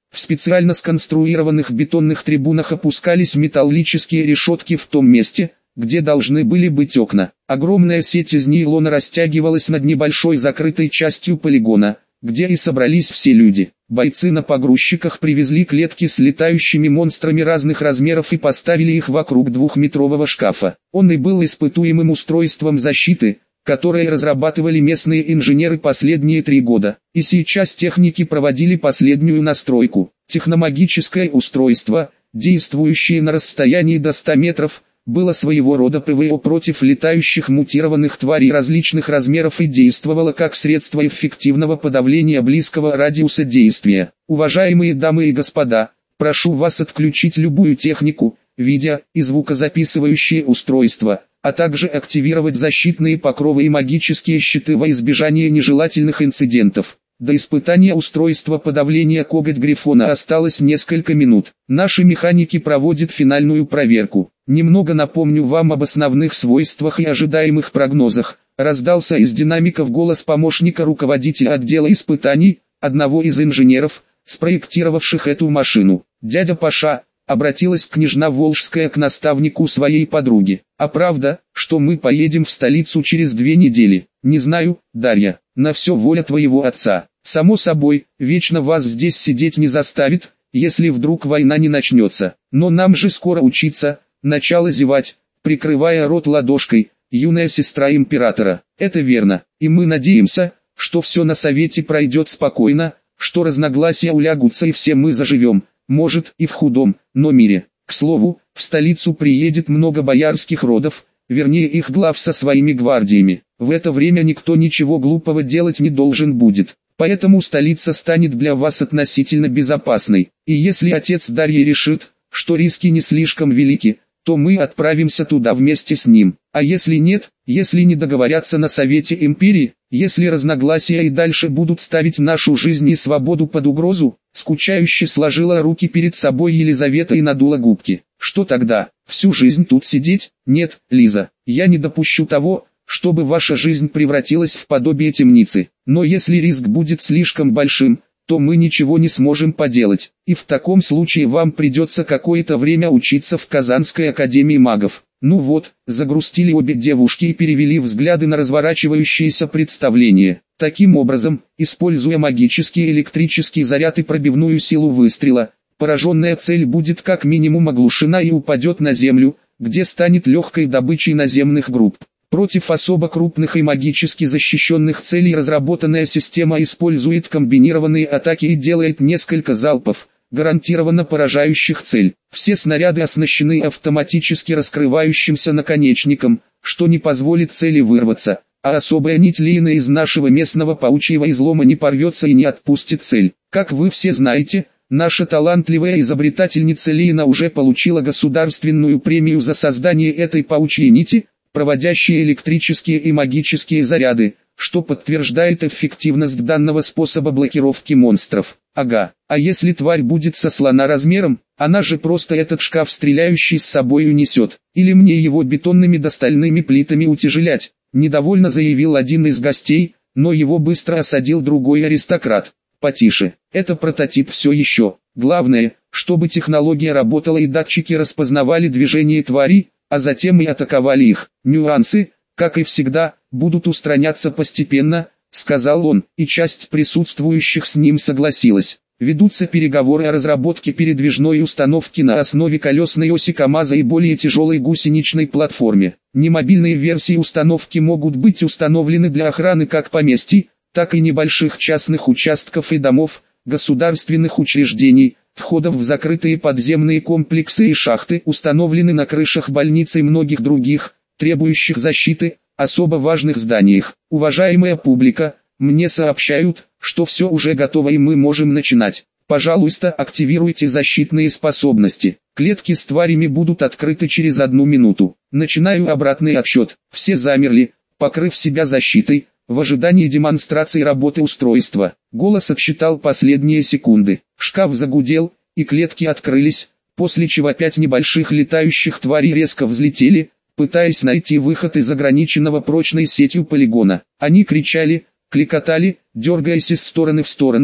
В специально сконструированных бетонных трибунах опускались металлические решетки в том месте, где должны были быть окна. Огромная сеть из нейлона растягивалась над небольшой закрытой частью полигона, где и собрались все люди. Бойцы на погрузчиках привезли клетки с летающими монстрами разных размеров и поставили их вокруг двухметрового шкафа. Он и был испытуемым устройством защиты, которые разрабатывали местные инженеры последние 3 года. И сейчас техники проводили последнюю настройку. Техномагическое устройство, действующее на расстоянии до 100 метров, было своего рода ПВО против летающих мутированных тварей различных размеров и действовало как средство эффективного подавления близкого радиуса действия. Уважаемые дамы и господа, прошу вас отключить любую технику, видео и звукозаписывающие устройства, а также активировать защитные покровы и магические щиты во избежание нежелательных инцидентов. До испытания устройства подавления коготь Грифона осталось несколько минут. Наши механики проводят финальную проверку. Немного напомню вам об основных свойствах и ожидаемых прогнозах. Раздался из динамиков голос помощника руководителя отдела испытаний, одного из инженеров, спроектировавших эту машину. «Дядя Паша», обратилась княжна Волжская к наставнику своей подруги. «А правда, что мы поедем в столицу через 2 недели?» «Не знаю, Дарья, на все воля твоего отца. Само собой, вечно вас здесь сидеть не заставит, если вдруг война не начнется. Но нам же скоро учиться», начала зевать, прикрывая рот ладошкой, юная сестра императора. «Это верно, и мы надеемся, что все на совете пройдет спокойно, что разногласия улягутся и все мы заживем, может и в худом, но мире. К слову, в столицу приедет много боярских родов, вернее их глав со своими гвардиями. В это время никто ничего глупого делать не должен будет. Поэтому столица станет для вас относительно безопасной. И если отец Дарьи решит, что риски не слишком велики, то мы отправимся туда вместе с ним. А если нет, если не договорятся на Совете Империи, если разногласия и дальше будут ставить нашу жизнь и свободу под угрозу», скучающе сложила руки перед собой Елизавета и надула губки. «Что тогда, всю жизнь тут сидеть? Нет, Лиза, я не допущу того, чтобы ваша жизнь превратилась в подобие темницы. Но если риск будет слишком большим, то мы ничего не сможем поделать, и в таком случае вам придется какое-то время учиться в Казанской академии магов». Ну вот, загрустили обе девушки и перевели взгляды на разворачивающееся представление. Таким образом, используя магический электрический заряд и пробивную силу выстрела, пораженная цель будет как минимум оглушена и упадет на землю, где станет легкой добычей наземных групп. Против особо крупных и магически защищенных целей разработанная система использует комбинированные атаки и делает несколько залпов, гарантированно поражающих цель. Все снаряды оснащены автоматически раскрывающимся наконечником, что не позволит цели вырваться, а особая нить Лейна из нашего местного паучьего излома не порвется и не отпустит цель. Как вы все знаете, наша талантливая изобретательница Лейна уже получила государственную премию за создание этой паучьей нити, проводящие электрические и магические заряды, что подтверждает эффективность данного способа блокировки монстров. Ага, а если тварь будет со слона размером, она же просто этот шкаф стреляющий с собой унесет. Или мне его бетонными до стальными плитами утяжелять? Недовольно заявил один из гостей, но его быстро осадил другой аристократ. Потише, это прототип все еще. Главное, чтобы технология работала и датчики распознавали движение тварей, а затем и атаковали их. Нюансы, как и всегда, будут устраняться постепенно, сказал он, и часть присутствующих с ним согласилась. Ведутся переговоры о разработке передвижной установки на основе колесной оси КАМАЗа и более тяжелой гусеничной платформе. Немобильные версии установки могут быть установлены для охраны как поместий, так и небольших частных участков и домов, государственных учреждений, входов в закрытые подземные комплексы и шахты, установлены на крышах больниц и многих других, требующих защиты, особо важных зданиях. Уважаемая публика, мне сообщают, что все уже готово и мы можем начинать. Пожалуйста, активируйте защитные способности. Клетки с тварями будут открыты через 1 минуту. Начинаю обратный отсчет. Все замерли, покрыв себя защитой, в ожидании демонстрации работы устройства. Голос отсчитал последние секунды. Шкаф загудел, и клетки открылись, после чего 5 небольших летающих тварей резко взлетели, пытаясь найти выход из ограниченного прочной сетью полигона. Они кричали, кликотали, дергаясь из стороны в сторону,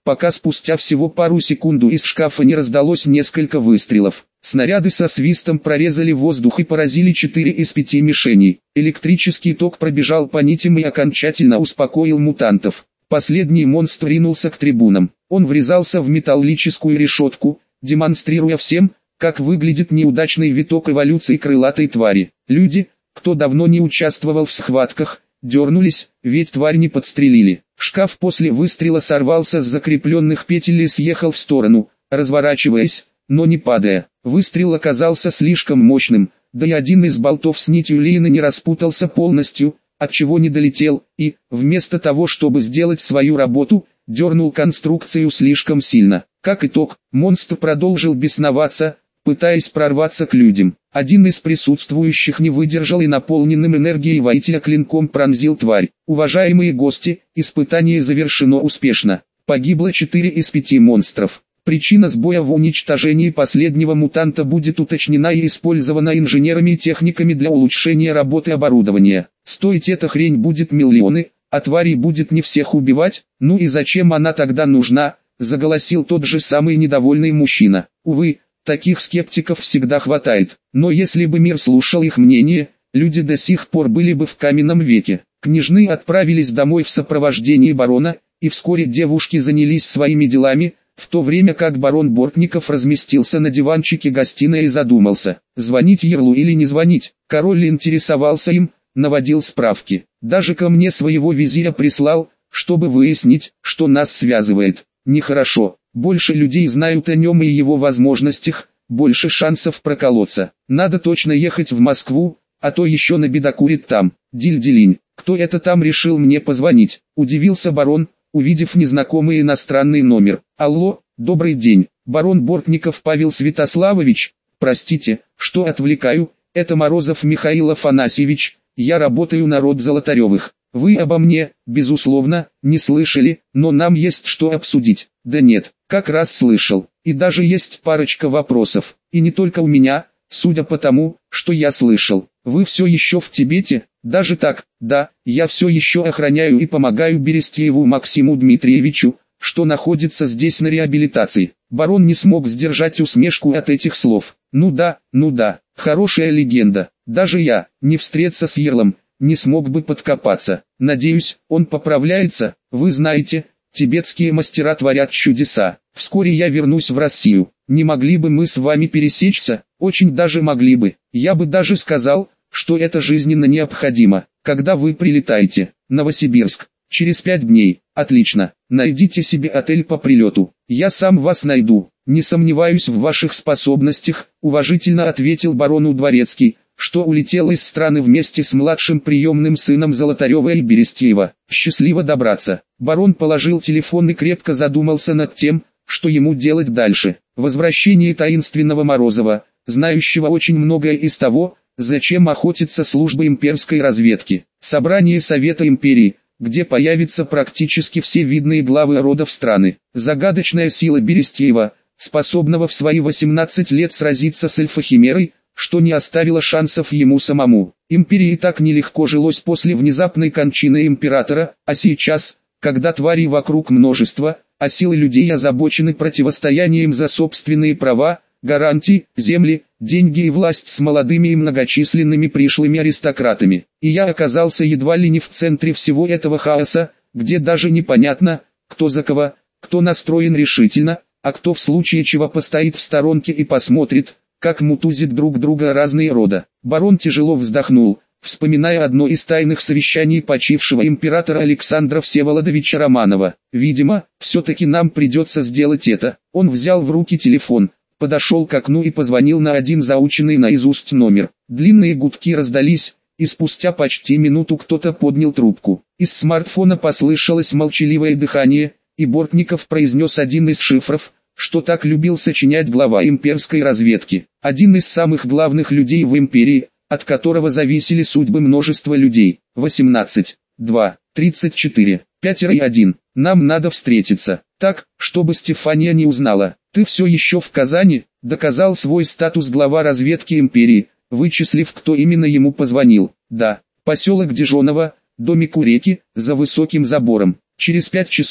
пока спустя всего пару секунд из шкафа не раздалось несколько выстрелов. Снаряды со свистом прорезали воздух и поразили 4 из 5 мишеней. Электрический ток пробежал по нитям и окончательно успокоил мутантов. Последний монстр ринулся к трибунам. Он врезался в металлическую решетку, демонстрируя всем, как выглядит неудачный виток эволюции крылатой твари. Люди, кто давно не участвовал в схватках, дернулись, ведь тварь не подстрелили. Шкаф после выстрела сорвался с закрепленных петель и съехал в сторону, разворачиваясь, но не падая. Выстрел оказался слишком мощным, да и один из болтов с нитью Лейна не распутался полностью, отчего не долетел, и, вместо того чтобы сделать свою работу, дернул конструкцию слишком сильно. Как итог, монстр продолжил бесноваться, пытаясь прорваться к людям. Один из присутствующих не выдержал и наполненным энергией воителя клинком пронзил тварь. Уважаемые гости, испытание завершено успешно. Погибло 4 из 5 монстров. Причина сбоя в уничтожении последнего мутанта будет уточнена и использована инженерами и техниками для улучшения работы оборудования. Стоить эта хрень будет миллионы, а тварей будет не всех убивать, ну и зачем она тогда нужна, заголосил тот же самый недовольный мужчина. Увы, таких скептиков всегда хватает, но если бы мир слушал их мнение, люди до сих пор были бы в каменном веке. Княжны отправились домой в сопровождении барона, и вскоре девушки занялись своими делами, в то время как барон Бортников разместился на диванчике гостиной и задумался, звонить Ярлу или не звонить. Король интересовался им, наводил справки. Даже ко мне своего визиря прислал, чтобы выяснить, что нас связывает. Нехорошо, больше людей знают о нем и его возможностях, больше шансов проколоться. Надо точно ехать в Москву, а то еще набедокурит там. Диль-дилинь, кто это там решил мне позвонить? Удивился барон, увидев незнакомый иностранный номер. Алло, добрый день, барон Бортников Павел Святославович, простите, что отвлекаю, это Морозов Михаил Афанасьевич, я работаю на род Золотаревых. Вы обо мне, безусловно, не слышали, но нам есть что обсудить. Да нет, как раз слышал, и даже есть парочка вопросов, и не только у меня, судя по тому, что я слышал. Вы все еще в Тибете? Даже так, да, я все еще охраняю и помогаю Берестееву Максиму Дмитриевичу, что находится здесь на реабилитации. Барон не смог сдержать усмешку от этих слов. Ну да, хорошая легенда. Даже я, не встреться с Ярлом, не смог бы подкопаться. Надеюсь, он поправляется. Вы знаете, тибетские мастера творят чудеса. Вскоре я вернусь в Россию. Не могли бы мы с вами пересечься? Очень даже могли бы. Я бы даже сказал, что это жизненно необходимо. Когда вы прилетаете? Новосибирск. Через 5 дней. Отлично. Найдите себе отель по прилету. Я сам вас найду. Не сомневаюсь в ваших способностях, уважительно ответил барону Дворецкий, что улетел из страны вместе с младшим приемным сыном Золотарева и Берестеева. Счастливо добраться. Барон положил телефон и крепко задумался над тем, что ему делать дальше. Возвращение таинственного Морозова, знающего очень многое из того, зачем охотится служба имперской разведки. Собрание Совета Империи, где появятся практически все видные главы родов страны. Загадочная сила Берестеева, способного в свои 18 лет сразиться с эльфохимерой, что не оставило шансов ему самому. Империи так нелегко жилось после внезапной кончины императора, а сейчас, когда тварей вокруг множество, а силы людей озабочены противостоянием за собственные права, гарантии, земли, деньги и власть с молодыми и многочисленными пришлыми аристократами. И я оказался едва ли не в центре всего этого хаоса, где даже непонятно, кто за кого, кто настроен решительно, а кто в случае чего постоит в сторонке и посмотрит, как мутузят друг друга разные рода. Барон тяжело вздохнул, вспоминая одно из тайных совещаний почившего императора Александра Всеволодовича Романова. Видимо, все-таки нам придется сделать это. Он взял в руки телефон, подошел к окну и позвонил на один заученный наизусть номер. Длинные гудки раздались, и спустя почти минуту кто-то поднял трубку. Из смартфона послышалось молчаливое дыхание, и Бортников произнес один из шифров, что так любил сочинять глава имперской разведки. Один из самых главных людей в империи, от которого зависели судьбы множества людей. 18, 2, 34, 5 и 1. Нам надо встретиться, так, чтобы Стефания не узнала. Ты все еще в Казани? Доказал свой статус глава разведки империи, вычислив, кто именно ему позвонил. Да, поселок Дижоново, домик у реки, за высоким забором. Через 5 часов,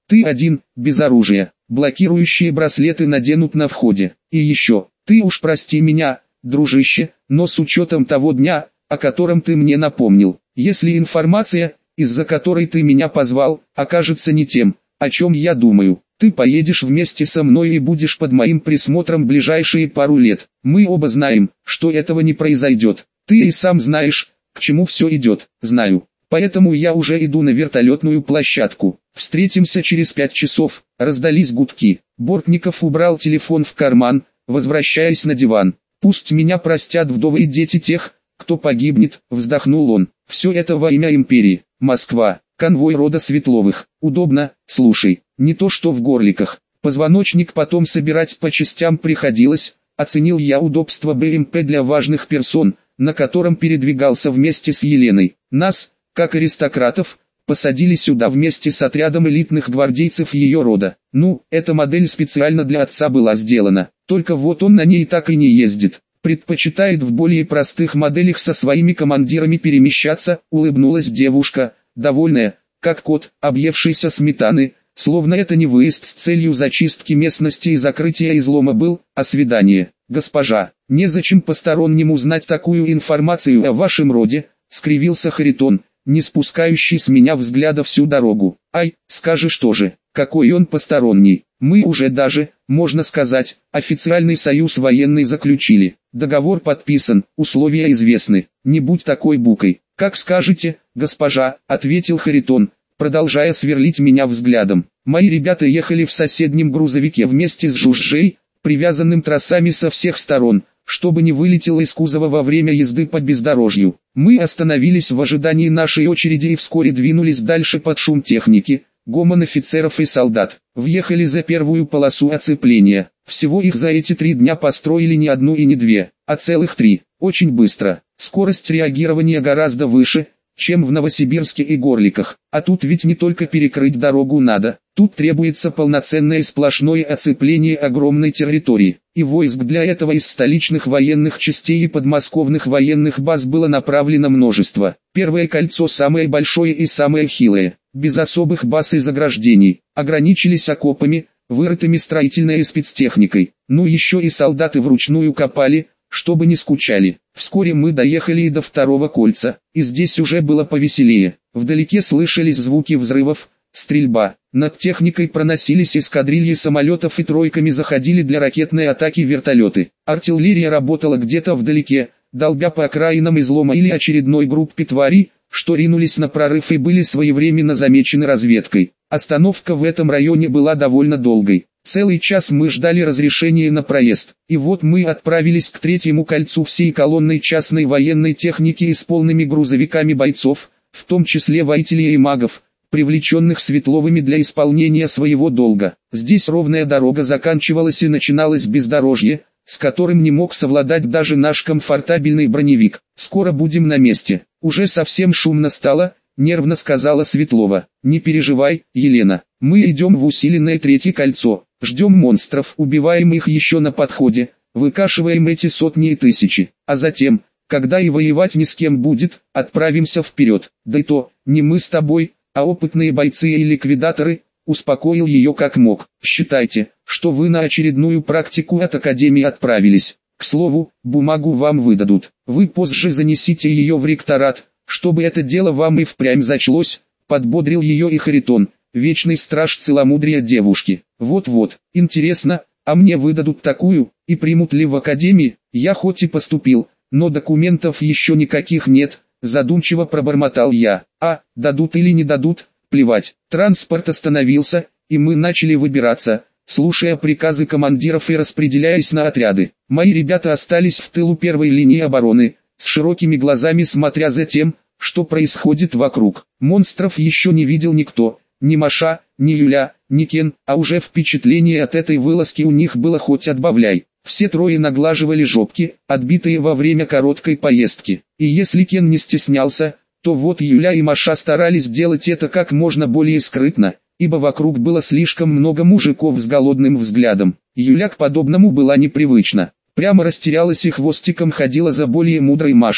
Ты один, без оружия. Блокирующие браслеты наденут на входе. И еще, ты уж прости меня, дружище, но с учетом того дня, о котором ты мне напомнил, если информация, из-за которой ты меня позвал, окажется не тем, о чем я думаю, ты поедешь вместе со мной и будешь под моим присмотром ближайшие пару лет. Мы оба знаем, что этого не произойдет. Ты и сам знаешь, к чему все идет. Знаю. Поэтому я уже иду на вертолетную площадку. Встретимся через 5 часов. Раздались гудки. Бортников убрал телефон в карман, возвращаясь на диван. Пусть меня простят вдовы и дети тех, кто погибнет, вздохнул он. Все это во имя империи. Москва. Конвой рода Светловых. Удобно, слушай, не то что в Горликах. Позвоночник потом собирать по частям приходилось. Оценил я удобство БМП для важных персон, на котором передвигался вместе с Еленой. Нас, как аристократов, посадили сюда вместе с отрядом элитных гвардейцев ее рода. Ну, эта модель специально для отца была сделана, только вот он на ней так и не ездит. Предпочитает в более простых моделях со своими командирами перемещаться, улыбнулась девушка, довольная, как кот, объевшийся сметаны, словно это не выезд с целью зачистки местности и закрытия излома был, а свидание. Госпожа, незачем постороннему знать такую информацию о вашем роде, скривился Харитон, не спускающий с меня взгляда всю дорогу. Ай, скажешь тоже, какой он посторонний. Мы уже даже, можно сказать, официальный союз военный заключили. Договор подписан, условия известны. Не будь такой букой. Как скажете, госпожа, ответил Харитон, продолжая сверлить меня взглядом. Мои ребята ехали в соседнем грузовике вместе с Жужжей, привязанным тросами со всех сторон, чтобы не вылетело из кузова во время езды по бездорожью. Мы остановились в ожидании нашей очереди и вскоре двинулись дальше под шум техники, гомон офицеров и солдат. Въехали за первую полосу оцепления. Всего их за эти 3 дня построили не одну и не 2, а целых 3. Очень быстро. Скорость реагирования гораздо выше, чем в Новосибирске и Горликах. А тут ведь не только перекрыть дорогу надо, тут требуется полноценное сплошное оцепление огромной территории. И войск для этого из столичных военных частей и подмосковных военных баз было направлено множество. Первое кольцо самое большое и самое хилое, без особых баз и заграждений, ограничились окопами, вырытыми строительной и спецтехникой. Ну еще и солдаты вручную копали, чтобы не скучали. Вскоре мы доехали и до второго кольца, и здесь уже было повеселее. Вдалеке слышались звуки взрывов, стрельба. Над техникой проносились эскадрильи самолетов и тройками заходили для ракетной атаки вертолеты. Артиллерия работала где-то вдалеке, долбя по окраинам излома или очередной группе тварей, что ринулись на прорыв и были своевременно замечены разведкой. Остановка в этом районе была довольно долгой. Целый час мы ждали разрешения на проезд, и вот мы отправились к третьему кольцу всей колонной частной военной техники и с полными грузовиками бойцов, в том числе воителей и магов, привлеченных Светловыми для исполнения своего долга. Здесь ровная дорога заканчивалась и начиналось бездорожье, с которым не мог совладать даже наш комфортабельный броневик. «Скоро будем на месте». Уже совсем шумно стало, нервно сказала Светлова. «Не переживай, Елена, мы идем в усиленное третье кольцо, ждем монстров, убиваем их еще на подходе, выкашиваем эти сотни и тысячи, а затем, когда и воевать ни с кем будет, отправимся вперед. Да и то, не мы с тобой, а опытные бойцы и ликвидаторы», успокоил ее как мог. «Считайте, что вы на очередную практику от Академии отправились. К слову, бумагу вам выдадут. Вы позже занесите ее в ректорат, чтобы это дело вам и впрямь зачлось», подбодрил ее и Харитон, вечный страж целомудрия девушки. «Вот-вот, интересно, а мне выдадут такую, и примут ли в Академии? Я хоть и поступил, но документов еще никаких нет», задумчиво пробормотал я. «А, дадут или не дадут, плевать». Транспорт остановился, и мы начали выбираться, слушая приказы командиров и распределяясь на отряды. Мои ребята остались в тылу первой линии обороны, с широкими глазами смотря за тем, что происходит вокруг. Монстров еще не видел никто, ни Маша, ни Юля, ни Кен, а уже впечатление от этой вылазки у них было хоть отбавляй. Все трое наглаживали жопки, отбитые во время короткой поездки. И если Кен не стеснялся, то вот Юля и Маша старались делать это как можно более скрытно, ибо вокруг было слишком много мужиков с голодным взглядом. Юля к подобному была непривычна. Прямо растерялась и хвостиком ходила за более мудрой Машей.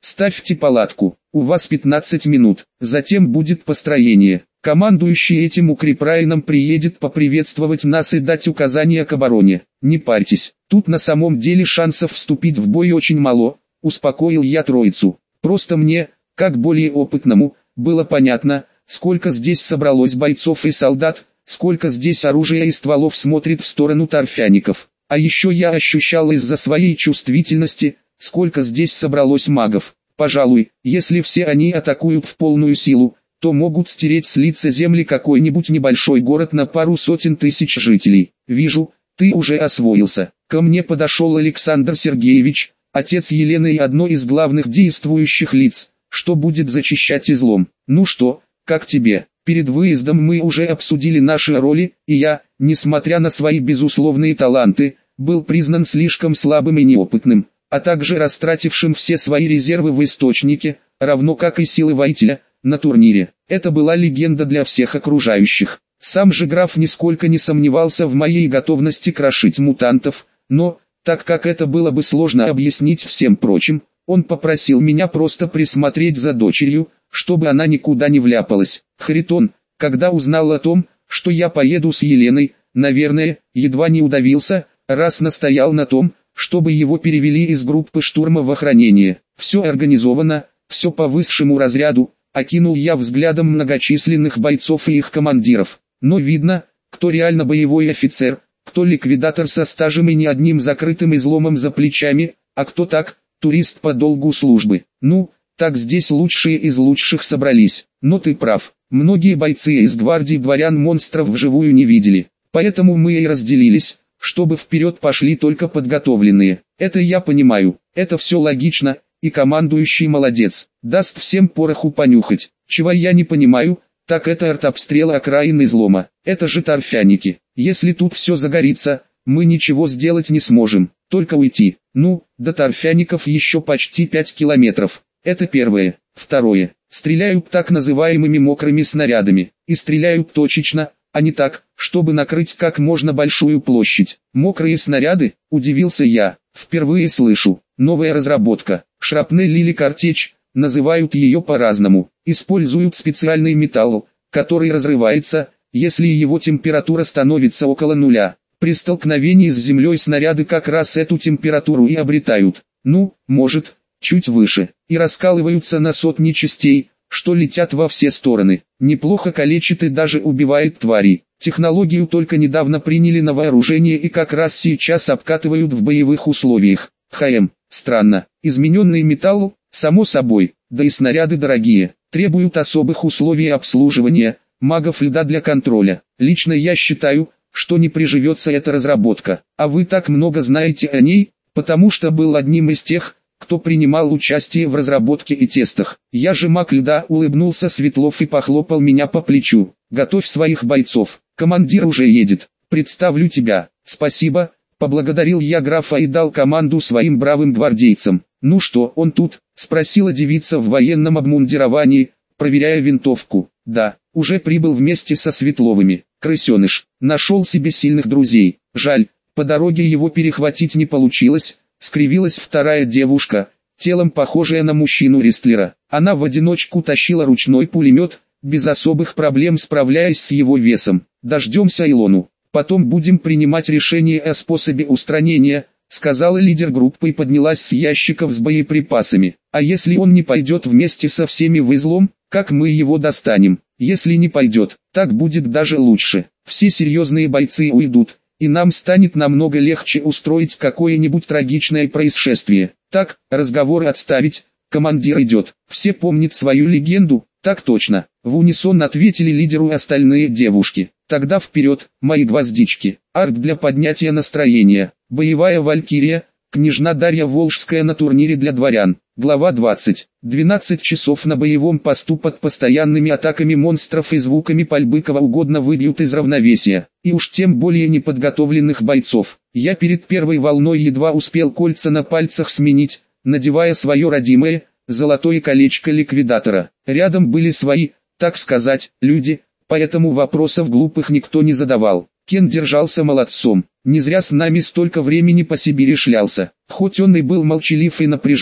ставьте палатку, у вас 15 минут, затем будет построение. Командующий этим укрепрайоном приедет поприветствовать нас и дать указания к обороне. Не парьтесь, тут на самом деле шансов вступить в бой очень мало, успокоил я троицу. Просто мне, как более опытному, было понятно, сколько здесь собралось бойцов и солдат, сколько здесь оружия и стволов смотрит в сторону торфяников. А еще я ощущал из-за своей чувствительности, сколько здесь собралось магов. Пожалуй, если все они атакуют в полную силу, то могут стереть с лица земли какой-нибудь небольшой город на пару сотен тысяч жителей. Вижу, ты уже освоился. Ко мне подошел Александр Сергеевич, отец Елены и одно из главных действующих лиц, что будет зачищать излом. Ну что, как тебе? Перед выездом мы уже обсудили наши роли, и я, несмотря на свои безусловные таланты, был признан слишком слабым и неопытным, а также растратившим все свои резервы в источнике, равно как и силы воителя, на турнире. Это была легенда для всех окружающих. Сам же граф нисколько не сомневался в моей готовности крошить мутантов, но, так как это было бы сложно объяснить всем прочим, он попросил меня просто присмотреть за дочерью, чтобы она никуда не вляпалась. Харитон, когда узнал о том, что я поеду с Еленой, наверное, едва не удавился, раз настоял на том, чтобы его перевели из группы штурма в охранение. Все организовано, все по высшему разряду, окинул я взглядом многочисленных бойцов и их командиров. Но видно, кто реально боевой офицер, кто ликвидатор со стажем и не одним закрытым изломом за плечами, а кто так, турист по долгу службы. Ну, так здесь лучшие из лучших собрались. Но ты прав, многие бойцы из гвардии дворян монстров вживую не видели, поэтому мы и разделились, чтобы вперед пошли только подготовленные. Это я понимаю, это все логично, и командующий молодец, даст всем пороху понюхать. Чего я не понимаю, так это артобстрел окраин излома. Это же торфяники. Если тут все загорится, мы ничего сделать не сможем, только уйти. Ну, до торфяников еще почти 5 километров. Это первое. Второе. Стреляют так называемыми мокрыми снарядами. И стреляют точечно, а не так, чтобы накрыть как можно большую площадь. Мокрые снаряды, удивился я, впервые слышу. Новая разработка. Шрапнель или картечь, называют ее по-разному. Используют специальный металл, который разрывается, если его температура становится около нуля. При столкновении с землей снаряды как раз эту температуру и обретают. Ну, может, чуть выше. И раскалываются на сотни частей, что летят во все стороны. Неплохо калечит и даже убивает тварей. Технологию только недавно приняли на вооружение и как раз сейчас обкатывают в боевых условиях. Странно. Измененный металл, само собой, да и снаряды дорогие, требуют особых условий обслуживания, магов льда для контроля. Лично я считаю, что не приживется эта разработка. А вы так много знаете о ней, потому что был одним из тех, кто принимал участие в разработке и тестах. Я же маг льда, улыбнулся Светлов и похлопал меня по плечу. Готовь своих бойцов, командир уже едет, представлю тебя. Спасибо, поблагодарил я графа и дал команду своим бравым гвардейцам. Ну что, он тут? Спросила девица в военном обмундировании, проверяя винтовку. Да, уже прибыл вместе со Светловыми. Крысеныш, нашел себе сильных друзей. Жаль, по дороге его перехватить не получилось. Скривилась вторая девушка, телом похожая на мужчину-рестлера. Она в одиночку тащила ручной пулемет, без особых проблем справляясь с его весом. Дождемся Илону, потом будем принимать решение о способе устранения, сказала лидер группы и поднялась с ящиков с боеприпасами. А если он не пойдет вместе со всеми в излом, как мы его достанем? Если не пойдет, так будет даже лучше. Все серьезные бойцы уйдут, и нам станет намного легче устроить какое-нибудь трагичное происшествие. Так, разговоры отставить, командир идет. Все помнят свою легенду? Так точно. В унисон ответили лидеру остальные девушки. Тогда вперед, мои гвоздички. Арт для поднятия настроения. Боевая валькирия, княжна Дарья Волжская на турнире для дворян. Глава 20. 12 часов на боевом посту под постоянными атаками монстров и звуками пальбы кого угодно выбьют из равновесия, и уж тем более неподготовленных бойцов. Я перед первой волной едва успел кольца на пальцах сменить, надевая свое родимое, золотое колечко ликвидатора. Рядом были свои, так сказать, люди, поэтому вопросов глупых никто не задавал. Кен держался молодцом, не зря с нами столько времени по Сибири шлялся. Хоть он и был молчалив и напряжен,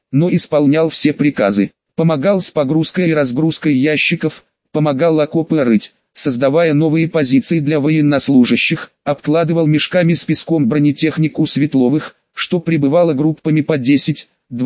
но исполнял все приказы. Помогал с погрузкой и разгрузкой ящиков, помогал окопы рыть, создавая новые позиции для военнослужащих, обкладывал мешками с песком бронетехнику Светловых, что прибывало группами по 10-20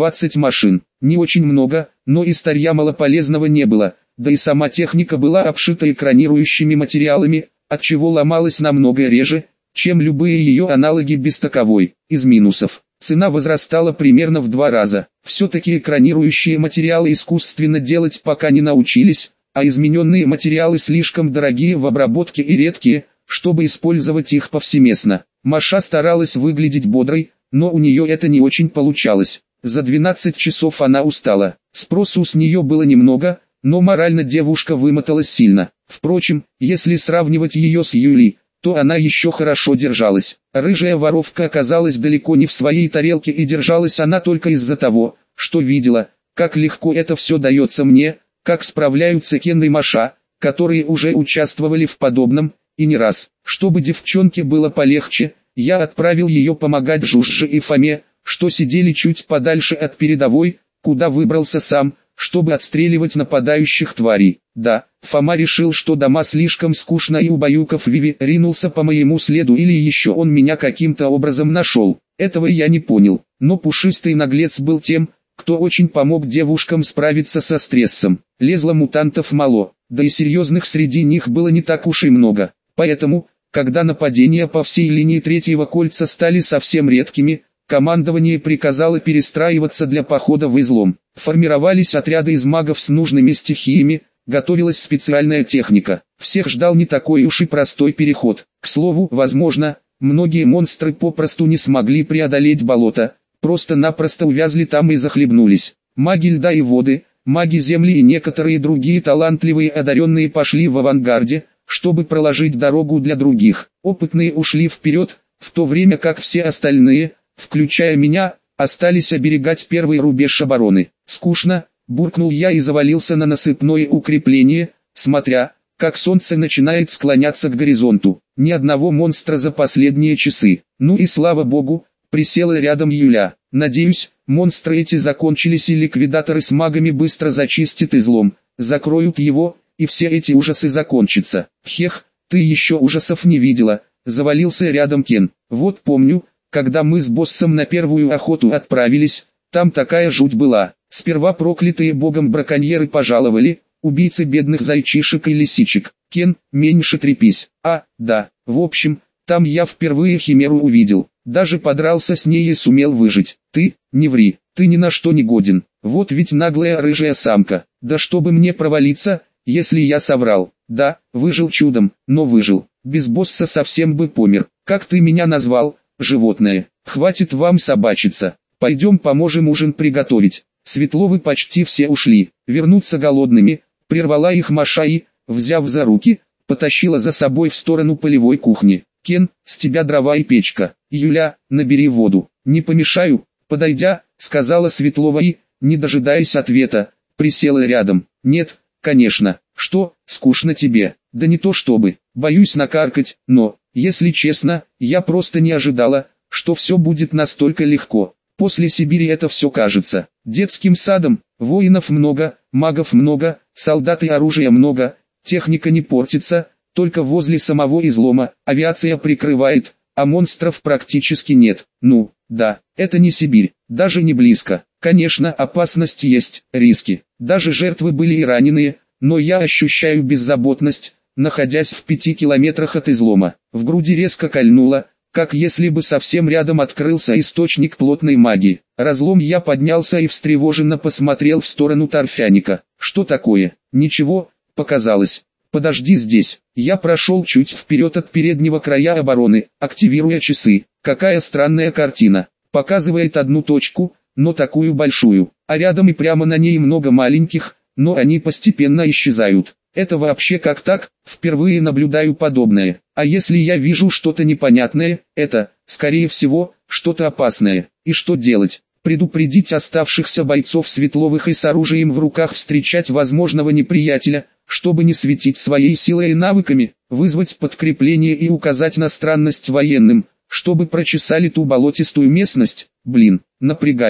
машин. Не очень много, но и старья малополезного не было, да и сама техника была обшита экранирующими материалами, отчего ломалась намного реже, чем любые ее аналоги без таковой. Из минусов: цена возрастала примерно в 2 раза. Все-таки экранирующие материалы искусственно делать пока не научились, а измененные материалы слишком дорогие в обработке и редкие, чтобы использовать их повсеместно. Маша старалась выглядеть бодрой, но у нее это не очень получалось. За 12 часов она устала. Спросу с нее было немного, но морально девушка вымоталась сильно. Впрочем, если сравнивать ее с Юлей, то она еще хорошо держалась. Рыжая воровка оказалась далеко не в своей тарелке, и держалась она только из-за того, что видела, как легко это все дается мне, как справляются Кен и Маша, которые уже участвовали в подобном, и не раз. Чтобы девчонке было полегче, я отправил ее помогать Жужже и Фоме, что сидели чуть подальше от передовой, куда выбрался сам, чтобы отстреливать нападающих тварей. Да, Фома решил, что дома слишком скучно, и убаюкав Виви, ринулся по моему следу, или еще он меня каким-то образом нашел. Этого я не понял, но пушистый наглец был тем, кто очень помог девушкам справиться со стрессом. Лезло мутантов мало, да и серьезных среди них было не так уж и много. Поэтому, когда нападения по всей линии третьего кольца стали совсем редкими, командование приказало перестраиваться для похода в излом. Формировались отряды из магов с нужными стихиями, готовилась специальная техника. Всех ждал не такой уж и простой переход. К слову, возможно, многие монстры попросту не смогли преодолеть болото, просто-напросто увязли там и захлебнулись. Маги льда и воды, маги земли и некоторые другие талантливые одаренные пошли в авангарде, чтобы проложить дорогу для других. Опытные ушли вперед, в то время как все остальные, включая меня, остались оберегать первый рубеж обороны. Скучно, буркнул я и завалился на насыпное укрепление, смотря, как солнце начинает склоняться к горизонту. Ни одного монстра за последние часы. Ну и слава богу, присела рядом Юля. Надеюсь, монстры эти закончились, и ликвидаторы с магами быстро зачистят излом, закроют его, и все эти ужасы закончатся. Хех, ты еще ужасов не видела, завалился рядом Кен. Вот помню, когда мы с боссом на первую охоту отправились, там такая жуть была. Сперва проклятые богом браконьеры пожаловали, убийцы бедных зайчишек и лисичек. Кен, меньше трепись. А, да, в общем, там я впервые химеру увидел. Даже подрался с ней и сумел выжить. Ты, не ври, ты ни на что не годен. Вот ведь наглая рыжая самка. Да чтобы мне провалиться, если я соврал. Да, выжил чудом, но выжил. Без босса совсем бы помер. Как ты меня назвал, животное? Хватит вам собачиться. Пойдем поможем ужин приготовить. Светловы почти все ушли. Вернуться голодными, прервала их Маша и, взяв за руки, потащила за собой в сторону полевой кухни. Кен, с тебя дрова и печка. Юля, набери воду. Не помешаю, подойдя, сказала Светлова и, не дожидаясь ответа, присела рядом. Нет, конечно. Что, скучно тебе? Да не то чтобы, боюсь накаркать, но, если честно, я просто не ожидала, что все будет настолько легко. После Сибири это все кажется детским садом. Воинов много, магов много, солдат и оружия много, техника не портится, только возле самого излома авиация прикрывает, а монстров практически нет. Ну, да, это не Сибирь, даже не близко. Конечно, опасность есть, риски, даже жертвы были и раненые, но я ощущаю беззаботность, находясь в 5 километрах от излома. В груди резко кольнуло, как если бы совсем рядом открылся источник плотной магии. Разлом, я поднялся и встревоженно посмотрел в сторону торфяника. Что такое? Ничего, показалось. Подожди здесь. Я прошел чуть вперед от переднего края обороны, активируя часы. Какая странная картина. Показывает одну точку, но такую большую, а рядом и прямо на ней много маленьких, но они постепенно исчезают. Это вообще как так? Впервые наблюдаю подобное. А если я вижу что-то непонятное, это, скорее всего, что-то опасное. И что делать? Предупредить оставшихся бойцов Светловых и с оружием в руках встречать возможного неприятеля, чтобы не светить своей силой и навыками, вызвать подкрепление и указать на странность военным, чтобы прочесали ту болотистую местность. Блин, напрягает.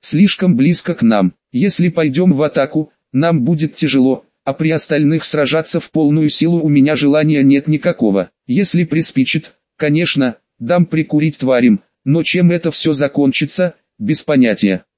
слишком близко к нам. Если пойдем в атаку, нам будет тяжело, а при остальных сражаться в полную силу у меня желания нет никакого. Если приспичит, конечно, дам прикурить тварям, но чем это все закончится, без понятия.